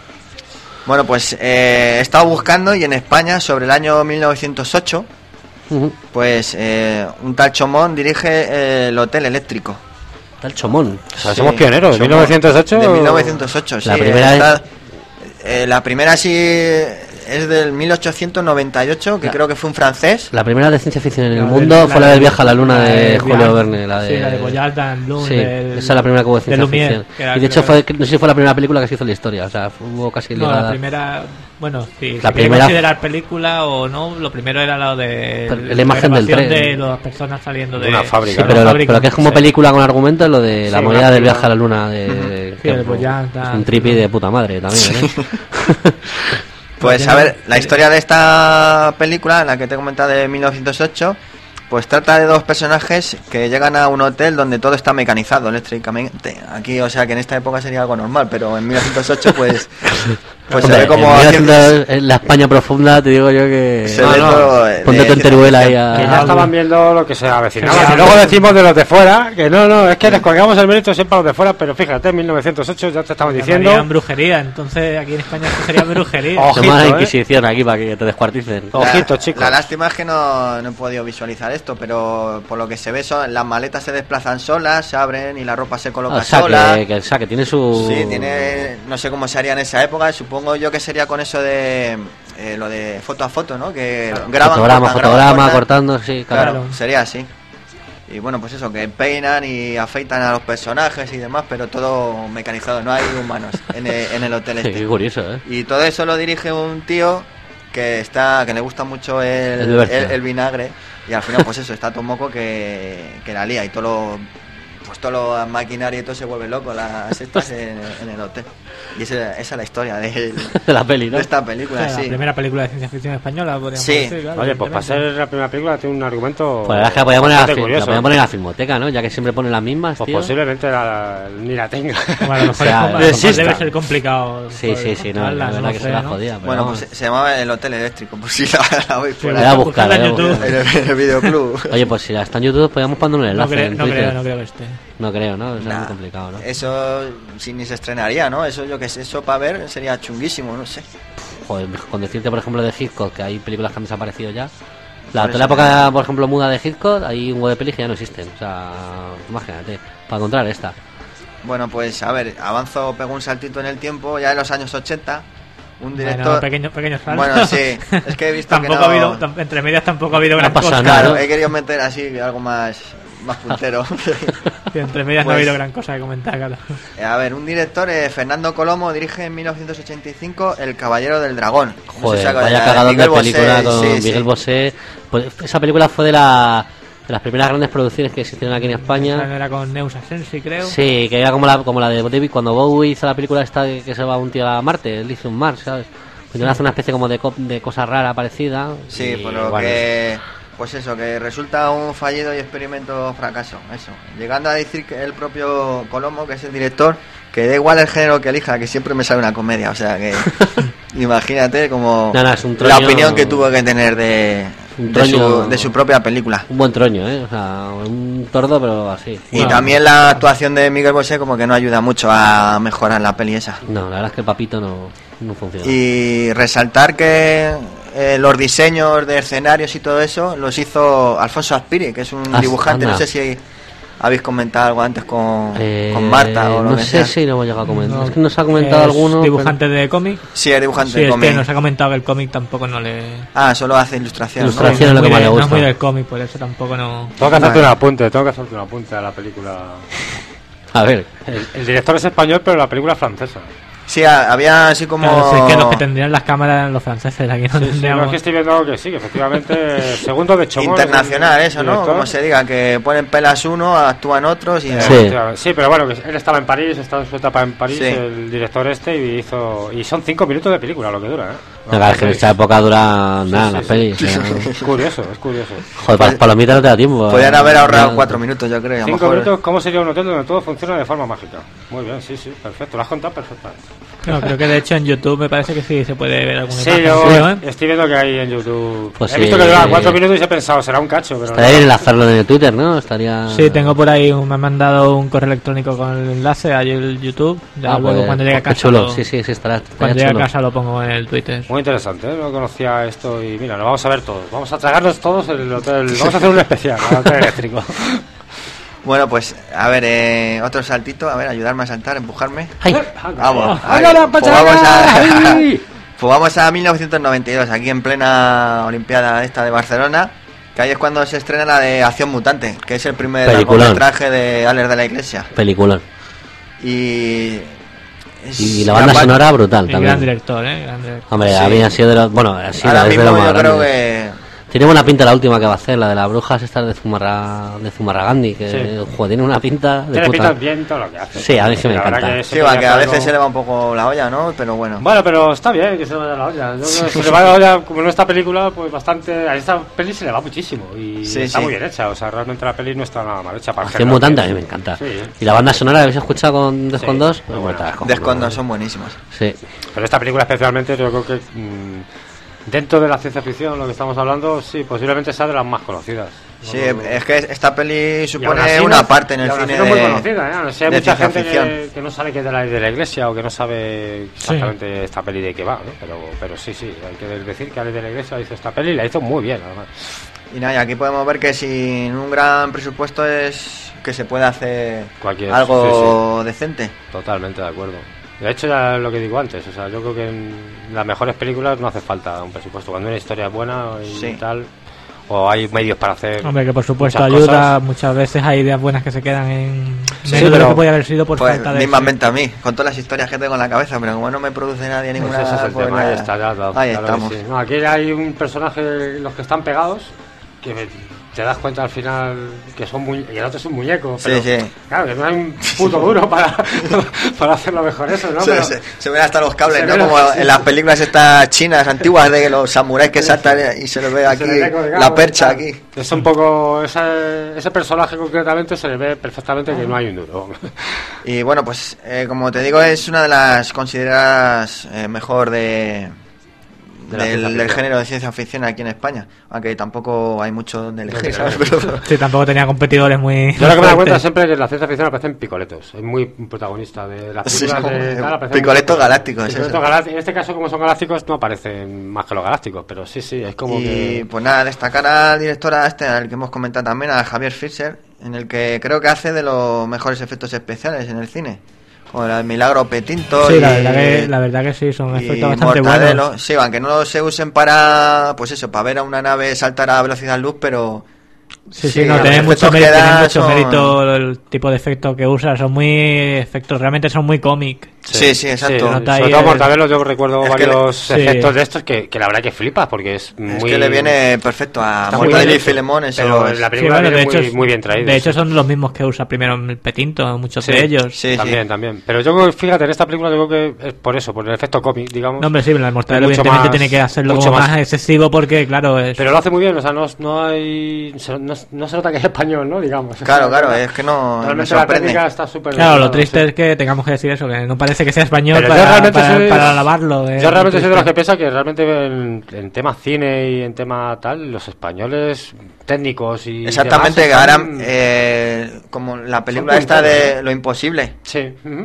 Bueno, pues eh, he estado buscando y en España, sobre el año mil novecientos ocho, Ujú. pues eh, un tal Chomón dirige eh, el Hotel Eléctrico. Tal Chomón. O sea, Sí, somos pioneros, ¿de Chomón. mil novecientos ocho? De mil novecientos ocho, sí. La primera está- es- eh, la primera sí es del mil ochocientos noventa y ocho, que La- creo que fue un francés. La primera de ciencia ficción en el La mundo del- fue la la del del- viaje a la luna la de del Julio viaje- Verne, la de... sí, la de Boyard and Bloom, Sí, del- esa es la primera que hubo de de ciencia Lumière, ficción. que era- Y de hecho creo fue, no sé si fue la primera película que se hizo en la historia, o sea, hubo casi No, ligada... la primera, bueno, sí, La si quiere primera- considerar película o no, lo primero era lo de Pero la imagen del grabación tren. de las personas saliendo de, De una fábrica, Sí, ¿no? pero, una lo- fábrica, pero que es como sí. película con argumento, lo de la Sí, movida una del película. viaje a la luna de... Sí, que el Boyard, es tal, un tripi de puta madre también, ¿eh? Pues a ver, la historia de esta película, la que te he comentado de mil novecientos ocho, pues trata de dos personajes que llegan a un hotel donde todo está mecanizado eléctricamente. Aquí, o sea, que en esta época sería algo normal, pero en mil novecientos ocho pues Pues Hombre, se ve como en haciendo- haciendo en la España profunda, te digo yo que... Se ve todo, eh, Ponte de tu en Teruel ahí a... Que ya estaban viendo lo que se avecinaba. Sí, Y sí. luego decimos de los de fuera, que no, no, es que les colgamos el mérito siempre a los de fuera, pero fíjate, en mil novecientos ocho ya te estamos diciendo... Llamarían brujería, entonces aquí en España esto sería brujería. Ojito, Llama a la ¿eh? Inquisición aquí para que te descuarticen. La- Ojito, chicos. La lástima es que no, no he podido visualizar esto, pero por lo que se ve, son, las maletas se desplazan solas, se abren y la ropa se coloca O sea, sola. que, que el saque tiene su... Sí, tiene, no sé cómo se haría en esa época, supongo yo que sería con eso de eh, lo de foto a foto, ¿no? Que graban, Fotograma, cortan, fotograma, graban, cortan. cortando, sí, claro. Claro, sería así. Y bueno, pues eso, que peinan y afeitan a los personajes y demás, pero todo mecanizado, no hay humanos en el, en el hotel Sí, este. qué curioso, ¿eh? Y todo eso lo dirige un tío que está que le gusta mucho el, El Bercia. el- el vinagre, y al final pues eso, está todo moco que, que la lía y todo lo, pues todo lo maquinaria y todo se vuelve loco las estas en, en el hotel. Y esa, esa es la historia de, De la peli, ¿no? de esta O película, sea, sí. La primera película de ciencia ficción española, podríamos Sí. decir, claro, Oye, pues para ser evidentemente. la primera película tiene un argumento... Pues la verdad es que la podía poner, a la, bastante fil- la curioso. podía poner en la filmoteca, ¿no? Ya que siempre ponen las mismas, Pues tío. posiblemente la- ni la tenga. Bueno, a lo mejor, O sea, es- a lo mejor exista. debe ser complicado. Sí, poder sí, sí, no, encontrarla, la no verdad lo que sé, se la ¿no? jodía. Pero Bueno, vamos. pues se, se llamaba El Hotel Eléctrico, por si la, la veis por Sí, ahí. voy a buscar, buscarla en voy a YouTube. En el, en el videoclub. Oye, pues si la está en YouTube, podríamos poner un No, enlace creo, en no, Twitter. creo, no creo que esté. No creo, ¿no? Eso Nah, es muy complicado, ¿no? Eso si ni se estrenaría, ¿no? Eso yo que sé, eso para ver sería chunguísimo, no sé. Joder, con decirte, por ejemplo, de Hitchcock, que hay películas que han desaparecido ya. La, Por toda la eso época, que- por ejemplo, muda de Hitchcock, hay un huevo de pelis que ya no existen. O sea, imagínate, para encontrar esta. Bueno, pues a ver, avanzo, pego un saltito en el tiempo, ya en los años ochenta, un director... Bueno, pequeño, pequeño salto. Bueno, sí, es que he visto que tampoco no... ha habido, tam- entre medias tampoco ha habido No gran pasa cosa. nada. Claro, ¿no? he querido meter así algo más, más puntero. Sí, entre medias no Pues- ha habido gran cosa que comentar, claro. Eh, A ver, un director, eh, Fernando Colomo, dirige en mil novecientos ochenta y cinco El Caballero del Dragón. No sé si Joder, acordáis, vaya la de cagadón de Miguel Bosé, película con sí, sí. Miguel Bosé. Pues esa película fue de, la, de las primeras grandes producciones que existieron aquí en Esa España. era con Neus Asensi, creo. Sí, que era como la, como la de David cuando Bowie hizo la película esta de que se va un tío a Marte, el Lithium Mars, ¿sabes? Pues hace una especie como de, co- de cosa rara parecida. Sí, y, por lo bueno, que... Pues eso, que resulta un fallido y experimento fracaso, eso. Llegando a decir que el propio Colomo, que es el director, que da igual el género que elija, que siempre me sale una comedia, o sea que... imagínate como No, no, es un la troño- opinión que tuvo que tener de, Un de, su, troño- de su propia película. Un buen troño, ¿eh? O sea, un tordo, pero así. Y Bueno, también la actuación de Miguel Bosé como que no ayuda mucho a mejorar la peli esa. No, la verdad es que el papito no, no funciona. Y resaltar que eh, los diseños de escenarios y todo eso los hizo Alfonso Aspiri, que es un Ah, dibujante. anda. No sé si habéis comentado algo antes con, Eh, con Marta o lo no que sé sea. si lo hemos llegado a comentar. No, es que nos ha comentado es alguno. dibujante de cómic. Sí, es dibujante Sí, de es cómic. que nos ha comentado que el cómic tampoco no le... Ah, solo hace ilustración. ¿no? Ilustración. no es lo que muy más de- le no es gusta. muy del cómic, por eso tampoco no... Tengo que hacerte Vale. un apunte, tengo que hacerte un apunte a la película. pero- A ver, El, el director es español, pero la película es francesa. Sí, ha- había así como... Claro, si es que los que tendrían las cámaras eran los franceses, aquí no Sí, sí, no, tendríamos... es que estoy viendo que sí, que efectivamente, segundo de Chomón. Internacional es el eso, ¿no? director. Como se diga, que ponen pelas uno, actúan otros y... Eh, Sí. efectivamente. Sí, pero bueno, que él estaba en París, estaba en su etapa en París, Sí. el director este, y hizo. Y son cinco minutos de película lo que dura, ¿eh? la verdad es que en esta época dura nada sí, las sí. pelis. o sea, Es curioso, es curioso. joder, para las palomitas no te da tiempo. Podrían eh. haber ahorrado Ya- cuatro minutos, yo creo. y a lo Cinco mejor- minutos, ¿cómo sería un hotel donde todo funciona de forma mágica? Muy bien, sí, sí, perfecto. Lo has contado perfectamente. No, creo que de hecho en YouTube me parece que sí se puede ver alguna Sí, imagen, yo creo, ¿eh? estoy viendo que hay en YouTube. Pues he sí, visto que dura eh, cuatro minutos y he pensado, será un cacho, pero Estaría no. bien enlazarlo en el Twitter, ¿no? Estaría. Sí, tengo por ahí, un- me han mandado un correo electrónico con el enlace a el YouTube. Ya Ah, luego pues, cuando llegue a pues qué casa, chulo. lo, Sí, sí, sí, estará. estaría cuando llegue a chulo. casa lo pongo en el Twitter. Muy interesante, ¿eh? No conocía esto y mira, lo vamos a ver todos. Vamos a tragarnos todos el hotel. Vamos a hacer un especial, el hotel eléctrico. Bueno, pues, a ver, eh, otro saltito. A ver, ayudarme a saltar, empujarme. Ay, Vamos, ¡Ay, ahí. la Pues pachanga! vamos a... ¡Ay! Pues vamos a mil novecientos noventa y dos, aquí en plena Olimpiada esta de Barcelona, que ahí es cuando se estrena la de Acción Mutante, que es el primer Peliculón. largometraje de Alex de la Iglesia. Peliculón. Y... es- Y la banda gran- sonora brutal Y también. gran director, ¿eh? Gran director. Hombre, Sí. había sido de los. Bueno, ha sido Ahora es de mismo los más yo creo grandes. que... Tiene buena pinta la última que va a hacer, la de las brujas estas de Zumarra, de Zumarragandi, que Sí. joder, tiene una pinta de Tiene puta. pinta bien todo lo que hace. Sí, a mí sí me La verdad encanta. que Sí, va, que a veces se le va un poco la olla, ¿no? Pero bueno. Bueno, pero está bien que se le vaya la olla. Yo creo que se le va la olla, como en esta película, pues bastante. A esta peli se le va muchísimo. Y Sí, está sí. muy bien hecha. O sea, realmente la peli no está nada mal hecha para Acción mutante a mí me encanta. Sí. Y la banda sonora, ¿la habéis escuchado con Defcon Sí, dos? muy Pues buena. te las cojo. Defcon dos son buenísimos. Sí. Pero esta película especialmente, yo creo que mmm, dentro de la ciencia ficción, lo que estamos hablando, sí, posiblemente sea de las más conocidas. Sí, No, no, no. es que esta peli Y aún supone así una no- parte en y el aún así cine no es muy de, conocida, ¿eh? O sea, hay de mucha ciencia gente ficción. que, que no sabe que es de la, de la iglesia o que no sabe exactamente esta peli de qué va, ¿no? Pero, pero sí, sí, hay que decir que alguien de la iglesia hizo esta peli y la hizo muy bien, además. Y nada, y aquí podemos ver que sin un gran presupuesto es que se puede hacer Cualquier- algo sí, sí. decente. Totalmente de acuerdo. De hecho, ya lo que digo antes, o sea, yo creo que en las mejores películas no hace falta un presupuesto. Cuando una historia es buena y Sí. tal, o hay medios para hacer. Hombre, que por supuesto muchas ayuda, cosas. muchas veces hay ideas buenas que se quedan en Sí, menos de pero- lo que podía haber sido por Pues falta de... mismamente a mí, con todas las historias que tengo en la cabeza, pero como no me produce nadie ninguna... Pues ese es el pues tema, nada. ahí está, ya, ya, Ahí claro que estamos. sí. No, aquí hay un personaje, los que están pegados, que me- te das cuenta al final que son muñe- y el otro es un muñeco. Sí, Pero, sí. claro, que no hay un puto duro para, para hacerlo mejor eso, ¿no? Se, Pero- se- se ven hasta los cables, se ¿no? ven Como así. en las películas estas chinas antiguas de los samuráis que saltan y se les ve aquí se le ve colgado, la percha tal. aquí. Es un poco. Ese, ese personaje concretamente se le ve perfectamente que no hay un duro. Y bueno, pues eh, como te digo, es una de las consideradas eh, mejor de, De la del, ciencia del ficción. género de ciencia ficción aquí en España, aunque tampoco hay mucho donde elegir, No, ¿sabes? pero- Pero- Sí, tampoco tenía competidores muy... Yo lo que me da cuenta fuertes. siempre es que en la ciencia ficción aparecen picoletos. Es muy protagonista de las Sí, películas como, de. eh, tal, aparecen picoletos muchos- galácticos, es picoletos eso. galá- En este caso, como son galácticos, no aparecen más que los galácticos, pero sí, sí, es como y que. pues nada, destacar al director a este, al que hemos comentado también, a Javier Fischer, en el que creo que hace de los mejores efectos especiales en el cine. Como el Milagro Petinto Sí, y, la verdad, que, la verdad que sí, son y efectos bastante Mortadelo. buenos. Sí, aunque no se usen para, pues eso, para ver a una nave saltar a velocidad luz, pero... Sí, sí, no, los tiene efectos mucho, que mérito, tiene da mucho son- mérito el tipo de efectos que usa, son muy efectos, realmente son muy cómic. Sí, sí, exacto. Sí, Nota ahí sobre todo el- Mortadelo, yo recuerdo Es que varios le- sí. efectos de estos que, que la verdad que flipas, porque es muy. Es que le viene perfecto a Está muy Mortadelo bien y hecho. Filemón, eso Pero es- la Sí, película bueno, de viene hecho, muy, es- muy bien traída. de hecho sí. son los mismos que usa primero el Petinto, muchos Sí, de ellos. Sí, también, sí. también. Pero yo creo que, fíjate, en esta película yo creo que es por eso, por el efecto cómic, digamos. No, hombre, sí, la Mortadelo Mucho evidentemente más- tiene que hacerlo mucho como más- más excesivo porque, claro, es... Pero lo hace muy bien, o sea, no, no hay. se- No, no se nota que es español, ¿no? Digamos. Claro, claro, es que no me Realmente la sorprende. técnica está súper. Claro, lo lograda, triste sí. es que tengamos que decir eso, que no parece que sea español Pero yo para, realmente para, soy- para alabarlo. eh, Yo realmente soy de los triste. que piensa que realmente en, en temas cine y en tema tal, los españoles técnicos y. Exactamente, demás que ahora, están- eh, como la película Son esta punteros, de Lo Imposible, Sí. ujú.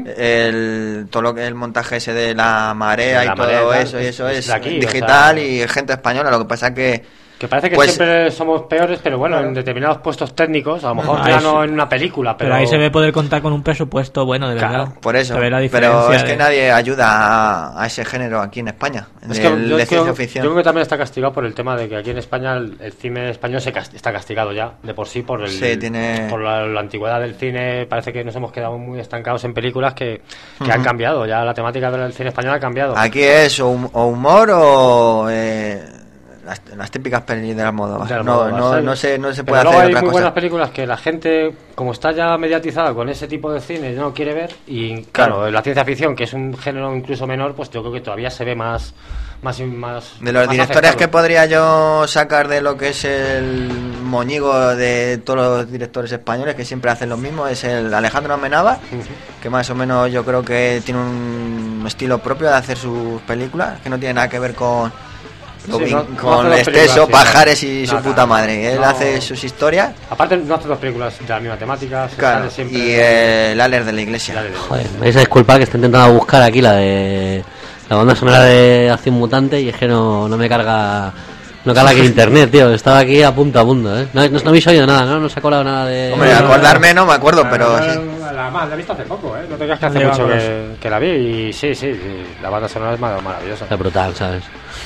el, todo lo que el montaje ese de la marea De y la todo marea y tal, eso, y eso es es de aquí, o digital sea- y gente española, lo que pasa que... Que parece que Pues- siempre somos peores, pero bueno, en determinados puestos técnicos, a lo mejor Ahí ya sí. no en una película, pero. Pero ahí se ve poder contar con un presupuesto bueno, de Claro, verdad. Por eso, Se ve la pero diferencia es que de- nadie ayuda a, a ese género aquí en España, Es de, que de yo, ciencia creo, ficción. yo creo que también está castigado por el tema de que aquí en España el, el cine español se cas- está castigado ya de por sí por el Sí, tiene- por la, la antigüedad del cine. Parece que nos hemos quedado muy estancados en películas que, que Ujú. han cambiado. Ya la temática del cine español ha cambiado. Aquí es o, hum- o humor o eh, las, las típicas pelis de Almodóvar. De No, Almodóvar, no, ¿sabes? no se, no se Pero puede luego hacer hay otra muy cosa. buenas películas que la gente, como está ya mediatizada con ese tipo de cine, no quiere ver. Y claro, Claro. la ciencia ficción, que es un género incluso menor, pues yo creo que todavía se ve más. más, más De los más directores afectado. que podría yo sacar de lo que es el moñigo de todos los directores españoles que siempre hacen lo mismo es el Alejandro Amenábar, que más o menos yo creo que tiene un estilo propio de hacer sus películas, que no tiene nada que ver con lo Sí, vin- no- no con hace dos Esteso, películas, sí, Pajares no. y No, su no, puta no. madre. Él No. hace sus historias, Aparte, no hace dos películas de la misma temática. se claro, sale siempre- y eh, el Aler de la Iglesia. Dale, dale. Joder, me vais a disculpar que estoy intentando buscar aquí la de la banda sonora de Acción Mutante y es que no, no me carga no carga aquí internet, tío. Estaba aquí a punto a punto, ¿eh? No, no, no habéis oído nada, ¿no? No se ha colado nada de... Hombre, acordarme no me acuerdo, La- pero la- sí. La, la, la he visto hace poco, ¿eh? No te creas que hace Lleva mucho horas. que, que la vi y sí, sí, sí, la banda sonora es mar- maravillosa. Es brutal, ¿sabes?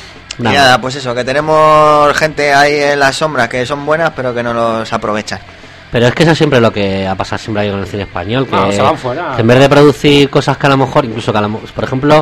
Y nada, pues eso, que tenemos gente ahí en las sombras que son buenas, pero que no los aprovechan. Pero es que eso es siempre lo que ha pasado siempre ahí con el cine español, que, No, se van fuera. que en vez de producir cosas que a lo mejor, incluso que a lo mo- por ejemplo,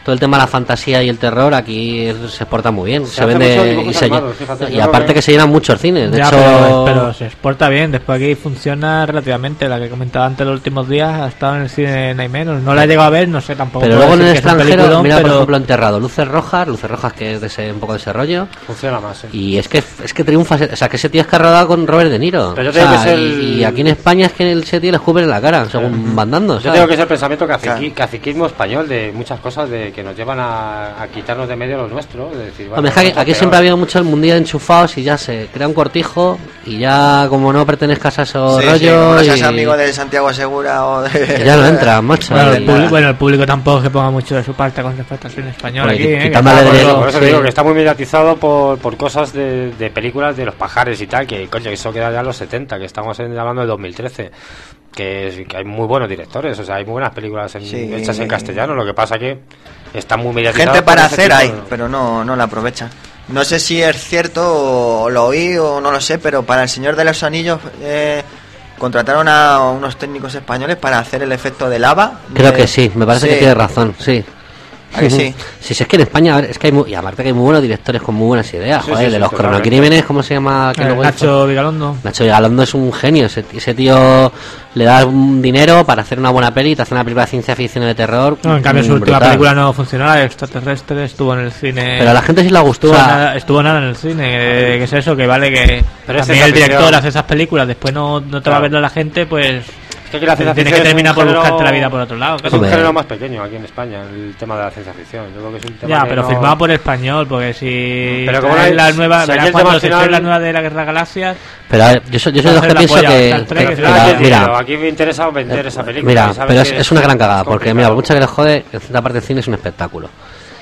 todo el tema de la fantasía y el terror aquí es- se exporta muy bien. Se Se, hace mucho vende dibujos y, se, animados, fíjate, y yo aparte creo que- que se llenan muchos cines. De Ya, hecho, pero, pero se exporta bien. Después aquí funciona relativamente. La que comentaba antes los últimos días ha estado en el cine, no hay menos. No la he llegado a ver, no sé tampoco. pero puedo luego en el decir que es un extranjero, peliculón, mira por pero- ejemplo Enterrado, Luces Rojas, Luces Rojas que es de ese, un poco de ese rollo. Funciona más, ¿eh? Y es que es que triunfa, ese- o sea, que ese tío es que ha rodado con Robert De Niro. Pero yo O tengo sea, que ser y, el- y aquí en España es que ese tío le escupen en la cara, según van dando. Yo ¿sabes? tengo que ser el pensamiento caciqui- Claro. caciquismo español de muchas cosas de que nos llevan a, a quitarnos de medio lo nuestro. De decir, bueno, Hombre, es que aquí, vamos a aquí pegar. siempre ha habido mucho el mundillo de enchufados y ya se crea un cortijo y ya como no pertenezcas a esos Sí, sí, rollos como no seas y- amigo de Santiago Segura o de... ya no entra, macho. Bueno, el Y- público, bueno, el público tampoco es que ponga mucho de su parte con respecto al cine español Bueno, aquí, qui- ¿eh? Que quitándole está de- por- Por eso Sí. te digo que está muy mediatizado por, por cosas de, de películas de los pajares y tal, que coño, eso queda ya en los setenta, que estamos en- hablando de dos mil trece. Que, es- que hay muy buenos directores, o sea, hay muy buenas películas en- Sí. hechas en castellano, lo que pasa que está muy mediatizado. Gente por para ese hacer tipo hay, de- pero no, no la aprovechan. No sé si es cierto o lo oí o no lo sé, pero para El Señor de los Anillos eh, contrataron a unos técnicos españoles para hacer el efecto de lava. Creo de- que sí, me parece Sí. que tiene razón, sí. ¿A que sí? Sí, sí, es que en España, a ver, es que hay muy, y aparte que hay muy buenos directores con muy buenas ideas, Sí, joder, sí, de sí, los totalmente. cronocrímenes, ¿cómo se llama? ¿Quién Eh, lo hizo? Nacho Vigalondo. Nacho Vigalondo es un genio, ese, ese tío le da un dinero para hacer una buena peli, te hace una película de ciencia ficción y de terror. No, en cambio su mm, última brutal. película no funcionó, la de Extraterrestre, estuvo en el cine. Pero a la gente sí le gustó. Estuvo, o sea, nada, estuvo nada en el cine, que, que es eso, que vale que Pero es también el ciencia director ficción. hace esas películas, después no, no te va a Claro. verlo la gente, pues Es que aquí la ciencia tienes ficción que es terminar un por género- buscarte la vida por otro lado. Es un Hombre. género más pequeño aquí en España, el tema de la ciencia ficción. Yo creo que es un tema Ya, que pero no- firmado por español, porque si Pero como traes no la hay- nueva, si aquí verás el tema cuando al se final- estrene la nueva de la Guerra Galáxias. pero a ver, yo soy, yo soy de los que Hacer la pienso polla, que, Star Trek, que- Pero al que final, la- ¿qué mira, digo? aquí me interesa vender esa película. mira, y sabes pero es, que es una gran cagada, porque mira, complicado. por mucho que le jode, en cierta parte del cine es un espectáculo.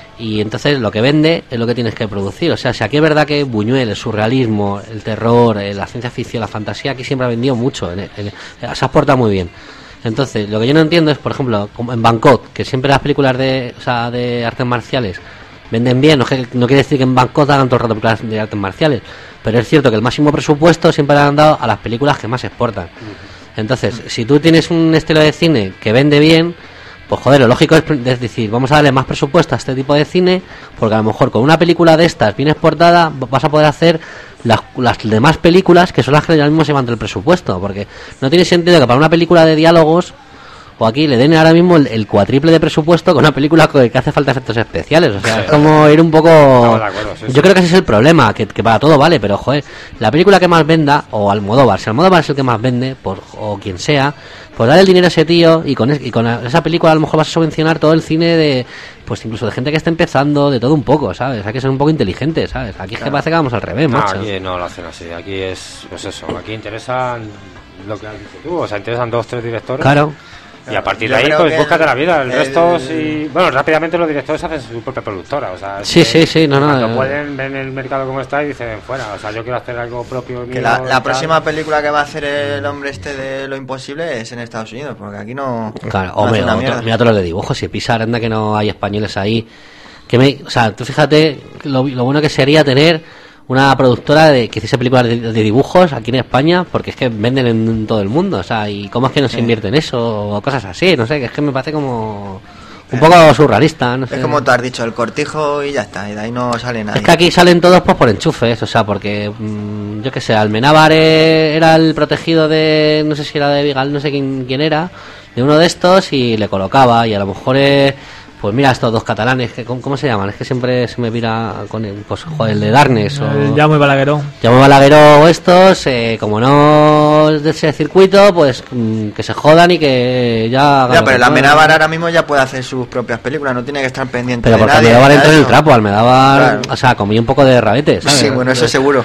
Y entonces lo que vende es lo que tienes que producir. O sea, si aquí es verdad que Buñuel, el surrealismo, el terror, eh, la ciencia ficción, la fantasía, aquí siempre ha vendido mucho. En, en- se ha portado muy bien. Entonces, lo que yo no entiendo es, por ejemplo, como en Bangkok, que siempre las películas de, o sea, de artes marciales venden bien. No, es que- no quiere decir que en Bangkok hagan todo el rato películas de artes marciales, pero es cierto que el máximo presupuesto siempre le han dado a las películas que más se exportan. Entonces, si tú tienes un estilo de cine que vende bien, pues joder, lo lógico es, es decir, vamos a darle más presupuesto a este tipo de cine, porque a lo mejor con una película de estas bien exportada vas a poder hacer las, las demás películas que son las que ya mismo se van del presupuesto, porque no tiene sentido que para una película de diálogos o aquí le den ahora mismo el, el cuatriple de presupuesto con una película que que hace falta efectos especiales. O sea, es como ir un poco... Estamos de acuerdo, sí, sí. Yo creo que ese es el problema, que, que para todo vale, pero joder, la película que más venda, o Almodóvar, si Almodóvar es el que más vende, por, o quien sea, pues dale el dinero a ese tío y con, es- y con esa película a lo mejor vas a subvencionar todo el cine de, pues incluso de gente que está empezando, de todo un poco, ¿sabes? Hay que ser un poco inteligente, ¿sabes? Aquí es que parece que vamos al revés, No, macho. aquí no lo hacen así. Aquí es, pues eso, aquí interesan lo que has dicho tú, o sea, interesan dos, tres directores. Claro. Y a partir Yo de ahí, creo pues que búscate el- la vida. El, el- resto, sí. Bueno, rápidamente los directores hacen su propia productora. O sea, es Sí, que sí, sí, no, no, cuando eh. pueden, ven el mercado como está y dicen, fuera. O sea, yo quiero hacer algo propio mío. Que la, y la tal. próxima película que va a hacer el hombre este de Lo Imposible es en Estados Unidos, porque aquí no... Claro, no hombre, hace una otro- mierda. mira todos los de dibujos, si Pixar, anda que no hay españoles ahí. Que me, o sea, tú fíjate lo, lo bueno que sería tener una productora de que hiciese películas de, de dibujos aquí en España, porque es que venden en todo el mundo, o sea, y cómo es que no se invierte en eso, o cosas así, no sé, que es que me parece como un poco surrealista, no sé. Es como tú has dicho, el cortijo y ya está, y de ahí no sale nadie. Es que aquí salen todos pues por enchufes, o sea, porque mm, yo qué sé, Almenábar eh, era el protegido de, no sé si era de Vigal, no sé quién, quién era, de uno de estos y le colocaba y a lo mejor eh, pues mira estos dos catalanes, que, ¿cómo, cómo se llaman? Es que siempre se me vira con el, pues joder, el de Darnes o... Eh, ya muy balaguerón. Llamo Balagueró estos, eh, como no es de ese circuito, pues mm, que se jodan y que ya... hagan Ya, lo pero que el puedan. Amenábar ahora mismo ya puede hacer sus propias películas, no tiene que estar pendiente Pero de porque nadie. Almedábar ni entró nada en de el eso. trapo, Almedábar, Claro. o sea, comí un poco de rabetes, ¿sabes? Sí, bueno, eso seguro.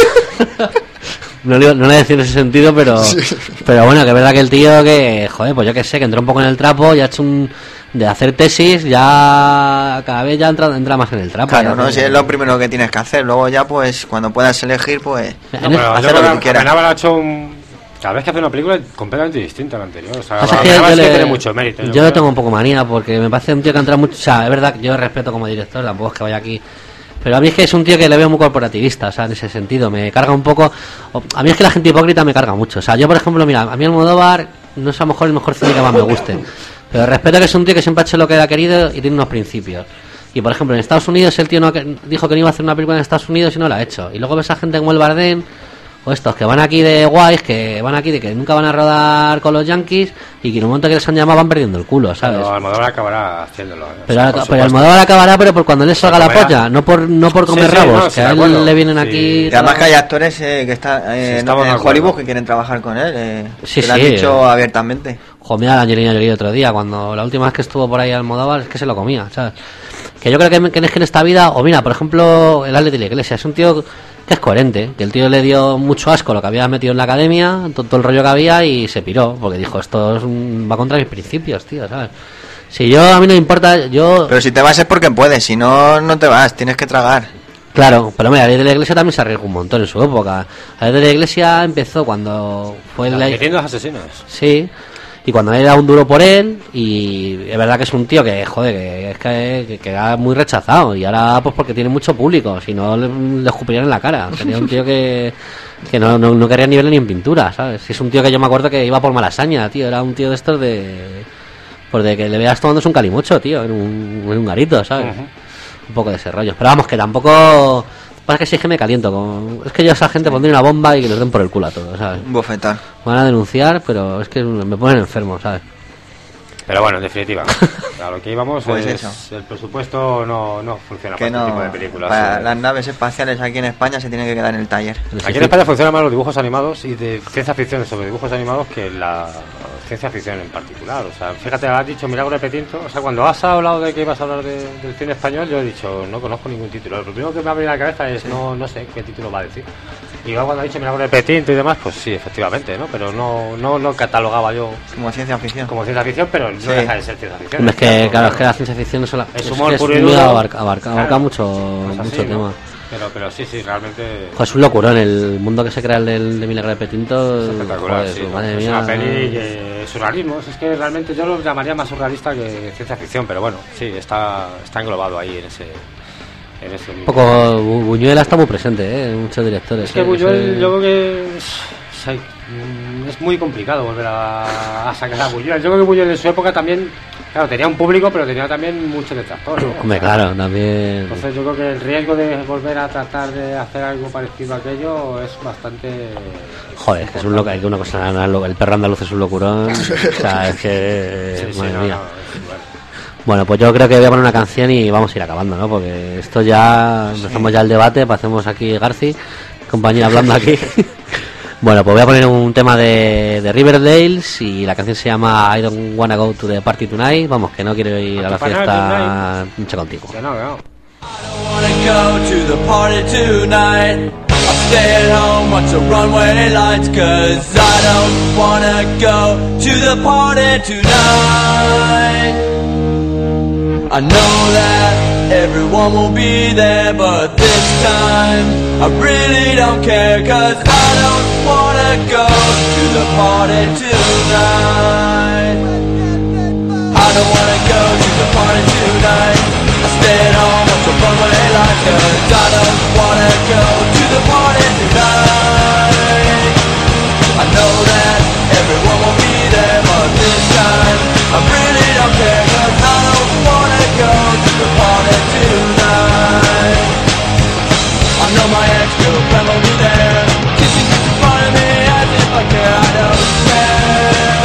No le, no le decía en ese sentido, pero pero bueno, que es verdad que el tío que, joder, pues yo que sé, que entró un poco en el trapo, ya ha hecho un... de hacer tesis, ya cada vez ya entra, entra más en el trapo. Claro, ya no, hace- si es lo primero que tienes que hacer. Luego ya, pues, cuando puedas elegir, pues, No, pero yo hacer creo lo que que quieras. Amenábar ha hecho un... Cada vez que hace una película es completamente distinta a la anterior. O sea, Pasa que Amenábar yo es que le- tiene mucho mérito. Yo creo. le tengo un poco manía porque me parece un tío que entra mucho. O sea, es verdad que yo le respeto como director, tampoco es que vaya aquí. Pero a mí es que es un tío que le veo muy corporativista, o sea, en ese sentido. Me carga un poco. o- A mí es que la gente hipócrita me carga mucho. O sea, yo, por ejemplo, mira, a mí Almodóvar no es a lo mejor el mejor cine que más me guste. Pero respeto que es un tío que siempre ha hecho lo que ha querido y tiene unos principios. Y por ejemplo, en Estados Unidos el tío no dijo que no iba a hacer una película en Estados Unidos y no la ha hecho. Y luego ves a gente como el Bardem o estos que van aquí de guays, que van aquí de que nunca van a rodar con los Yankees y que en un momento que les han llamado van perdiendo el culo, ¿sabes? Pero Almodóvar acabará haciéndolo. ¿eh? Pero, o sea, pero Almodóvar acabará, pero por cuando les salga la polla, no por no por comer sí, sí, rabos, no, que a él acuerdo. Le vienen sí. aquí... Y además que hay actores eh, que están eh, sí, no, en Hollywood que quieren trabajar con él, eh, sí, que lo sí, han dicho eh. abiertamente. Joder, mira la Angelina Jolie otro día, cuando la última vez que estuvo por ahí Almodóvar, es que se lo comía, ¿sabes? Que yo creo que, que es que en esta vida, o mira, por ejemplo, el Alex de la Iglesia, es un tío que es coherente, que el tío le dio mucho asco lo que había metido en la academia, todo, todo el rollo que había y se piró, porque dijo, esto es un, va contra mis principios, tío, ¿sabes? Si yo, a mí no me importa, yo... Pero si te vas es porque puedes, si no, no te vas, tienes que tragar. Claro, pero mira, Alex de la Iglesia también se arriesgó un montón en su época. Alex de la Iglesia empezó cuando fue el... Metiendo los asesinos. Sí. Y cuando él era un duro por él, y es verdad que es un tío que, joder, que es que, que, que era muy rechazado, y ahora pues porque tiene mucho público, si no le, le escupirían en la cara. Sería un tío que, que no, no, no quería nivel ni en pintura, ¿sabes? Si es un tío que yo me acuerdo que iba por Malasaña, tío, era un tío de estos de... Pues de que le veas tomándose un calimocho, tío, en un, en un garito, ¿sabes? Uh-huh. Un poco de ese rollo. Pero vamos, que tampoco... Pasa que sí que me caliento con... Es que yo a esa gente pondría una bomba y que les den por el culo a todos, ¿sabes? Un bofetón. Van a denunciar, pero es que me ponen enfermo, ¿sabes? Pero bueno, en definitiva, a lo que íbamos pues es eso. El presupuesto no, no funciona que para no, este tipo de películas. Para ¿sí? Las naves espaciales aquí en España se tienen que quedar en el taller. Aquí en España funcionan más los dibujos animados y de ciencia ficción sobre dibujos animados que la ciencia ficción en particular. O sea, fíjate, has dicho Milagro de Petinto. O sea, cuando has hablado de que ibas a hablar de, del cine español, yo he dicho, no conozco ningún título. Lo primero que me ha venido a la cabeza es, sí. no, no sé qué título va a decir. Y luego cuando ha dicho Milagro de Petinto y demás, pues sí, efectivamente, ¿no? Pero no, no, no catalogaba yo como ciencia ficción. Como ciencia ficción, pero no sí. deja de ser ciencia ficción. Es que, claro, es que la ciencia ficción no solo, es, es humor es puro y duro. Abarca, abarca, abarca claro, mucho, pues así, mucho ¿no? tema. Pero, pero sí, sí, realmente... Joder, es un locurón el mundo que se crea el del, de Milagro de Petinto. Es espectacular, joder, sí, madre es mía. una peli que surrealismo. Es que realmente yo lo llamaría más surrealista que ciencia ficción, pero bueno, sí, está, está englobado ahí en ese... En ese un poco Bu- Buñuel está muy presente, ¿eh? Muchos directores. Es que ¿eh? Buñuel Ese... yo creo que es, es muy complicado volver a, a sacar a Buñuel. Yo creo que Buñuel en su época también, claro, tenía un público, pero tenía también muchos detractores, ¿eh? Hombre, claro, también. Entonces yo creo que el riesgo de volver a tratar de hacer algo parecido a aquello es bastante... Joder, es que es un loco, hay que una cosa, el perro andaluz es un locurón. O sea, es que... Sí, madre sí, no, mía. no, es bueno. Bueno, pues yo creo que voy a poner una canción y vamos a ir acabando, ¿no? Porque esto ya... Empezamos sí. ya el debate, pasemos aquí Garci, compañía hablando aquí. Bueno, pues voy a poner un tema de, de Riverdales y la canción se llama I Don't Wanna Go to the Party Tonight. Vamos, que no quiero ir a la fiesta mucho contigo. Que no, que no. I don't wanna go to the party tonight. I'll stay at home, watch the runway lights, cause I don't wanna go to the party tonight. I know that everyone will be there, but this time I really don't care, cause I don't wanna go to the party tonight. I don't wanna go to the party tonight. I stay at home, watch the runway lights, cause I don't wanna go to the party tonight. I know that everyone will be there, but this time I really don't care, cause I don't wanna go to the party tonight. I know my ex-girlfriend will be there, kissing in front of me as if I care. I don't care.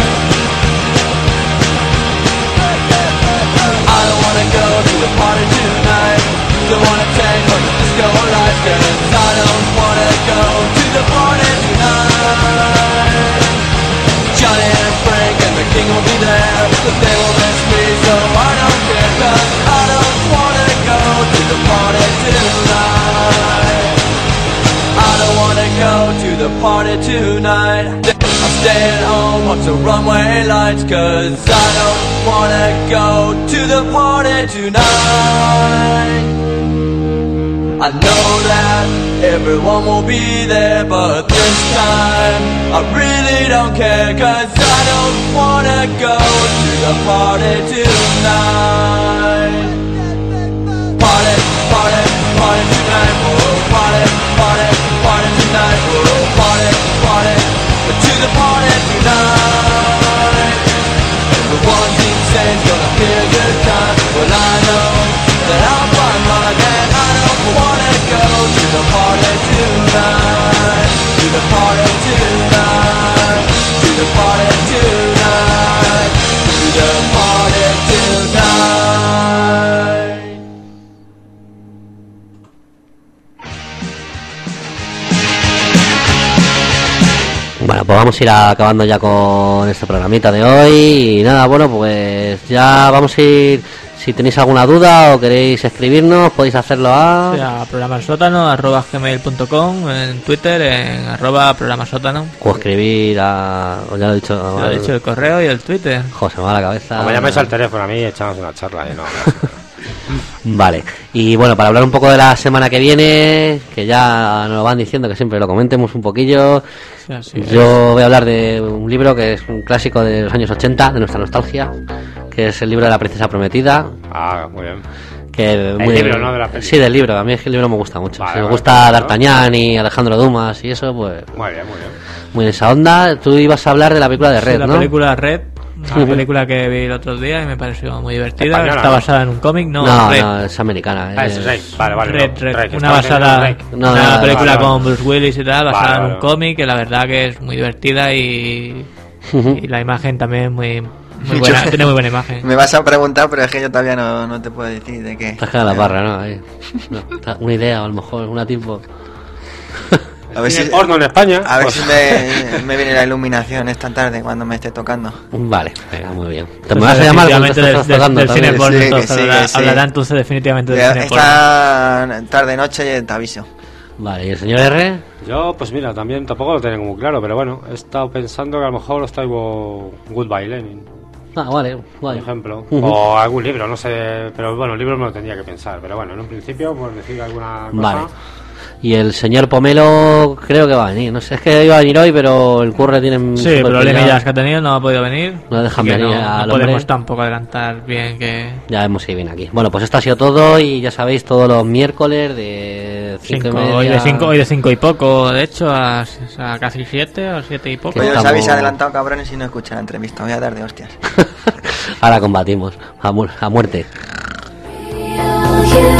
I don't wanna go to the party tonight. Don't wanna take on the disco lights, cause I don't wanna go to the party tonight. Johnny and Frank and the King will be there, but they will miss me, so I don't care, cause I don't wanna go to the party tonight. I don't wanna go to the party tonight. I'm staying home, watch the runway lights, cause I don't wanna go to the party tonight. I know that everyone will be there, but this time I really don't care, cause I don't wanna go to the party tonight. Party, party, party tonight, whoa, party, party, party tonight, whoa, party, party, to the party tonight. Everyone keeps saying vamos a ir acabando ya con este programita de hoy. Y nada, bueno, pues ya vamos a ir. Si tenéis alguna duda o queréis escribirnos, podéis hacerlo a... Sí, a programasótano arroba gmail punto com, en Twitter en arroba programasótano. O escribir a... O ya lo he dicho... Ya lo he dicho, el correo y el Twitter. José, me va la cabeza. O me llaméis al teléfono a mí y echamos una charla. ¿eh? No, no. Vale, y bueno, para hablar un poco de la semana que viene, que ya nos lo van diciendo, que siempre lo comentemos un poquillo. Sí, así Yo es. voy a hablar de un libro que es un clásico de los años ochenta, de nuestra nostalgia, que es el libro de la princesa prometida. Ah, muy bien. Que El muy, libro, ¿no? De la película. Sí, del libro. A mí es que el libro me gusta mucho. Vale, si me vale, gusta vale, D'Artagnan y Alejandro Dumas y eso, pues... Muy bien, muy bien. Muy en esa onda. Tú ibas a hablar de la película de Red, Sí, la ¿no? película Red, una Ujú. película que vi el otro día y me pareció muy divertida. Española, Está ¿no? basada en un cómic, no, No, Red. no, es americana. Ah, es- es Rey. Vale, vale. Red, no, Red, Rey, que una estaba basada, entendiendo No, una no, no, película vale, con vale. Bruce Willis y tal, basada Vale, en un vale. cómic que la verdad que es muy divertida y, Ujú. y la imagen también muy, muy buena, tiene muy buena imagen. Me vas a preguntar, pero es que yo todavía no, no te puedo decir de qué. Estás quedando la barra, ¿no? Ahí. No, está- una idea, a lo mejor, una tipo... A ver ¿Cine si, porno en España? a ver Pues- si me, me viene la iluminación esta tarde cuando me esté tocando. Vale, venga, muy bien. Te Entonces, me vas a llamar cuando definitivamente te del, estás del- tocando del cine también. porno, Sí, que entonces sí, hablará, que sí. hablará entonces definitivamente del cine porno. Esta tarde-noche te aviso. Vale, ¿y el señor R? Yo, pues mira, también tampoco lo tengo muy claro, pero bueno, he estado pensando que a lo mejor os traigo Goodbye Lenin, Ah, vale, por guay. ejemplo, Ujú. o algún libro, no sé, pero bueno, el libro me lo tendría que pensar, pero bueno, en un principio, por decir alguna cosa... Vale. Y el señor Pomelo creo que va a venir. No sé, es que iba a venir hoy, pero el curre tiene... Sí, súper problemillas pillado. que ha tenido, no ha podido venir. No dejan así que venir no, al no podemos hombre. tampoco adelantar bien que... Ya vemos si viene aquí. Bueno, pues esto ha sido todo y ya sabéis, todos los miércoles de cinco y Cinco, media... hoy de cinco hoy de cinco y poco, de hecho, a, a casi siete o siete y poco. Que Oye, os estamos- habéis adelantado, cabrones, y no escuchan la entrevista. Voy a dar de hostias. Ahora combatimos a, mu- a muerte. You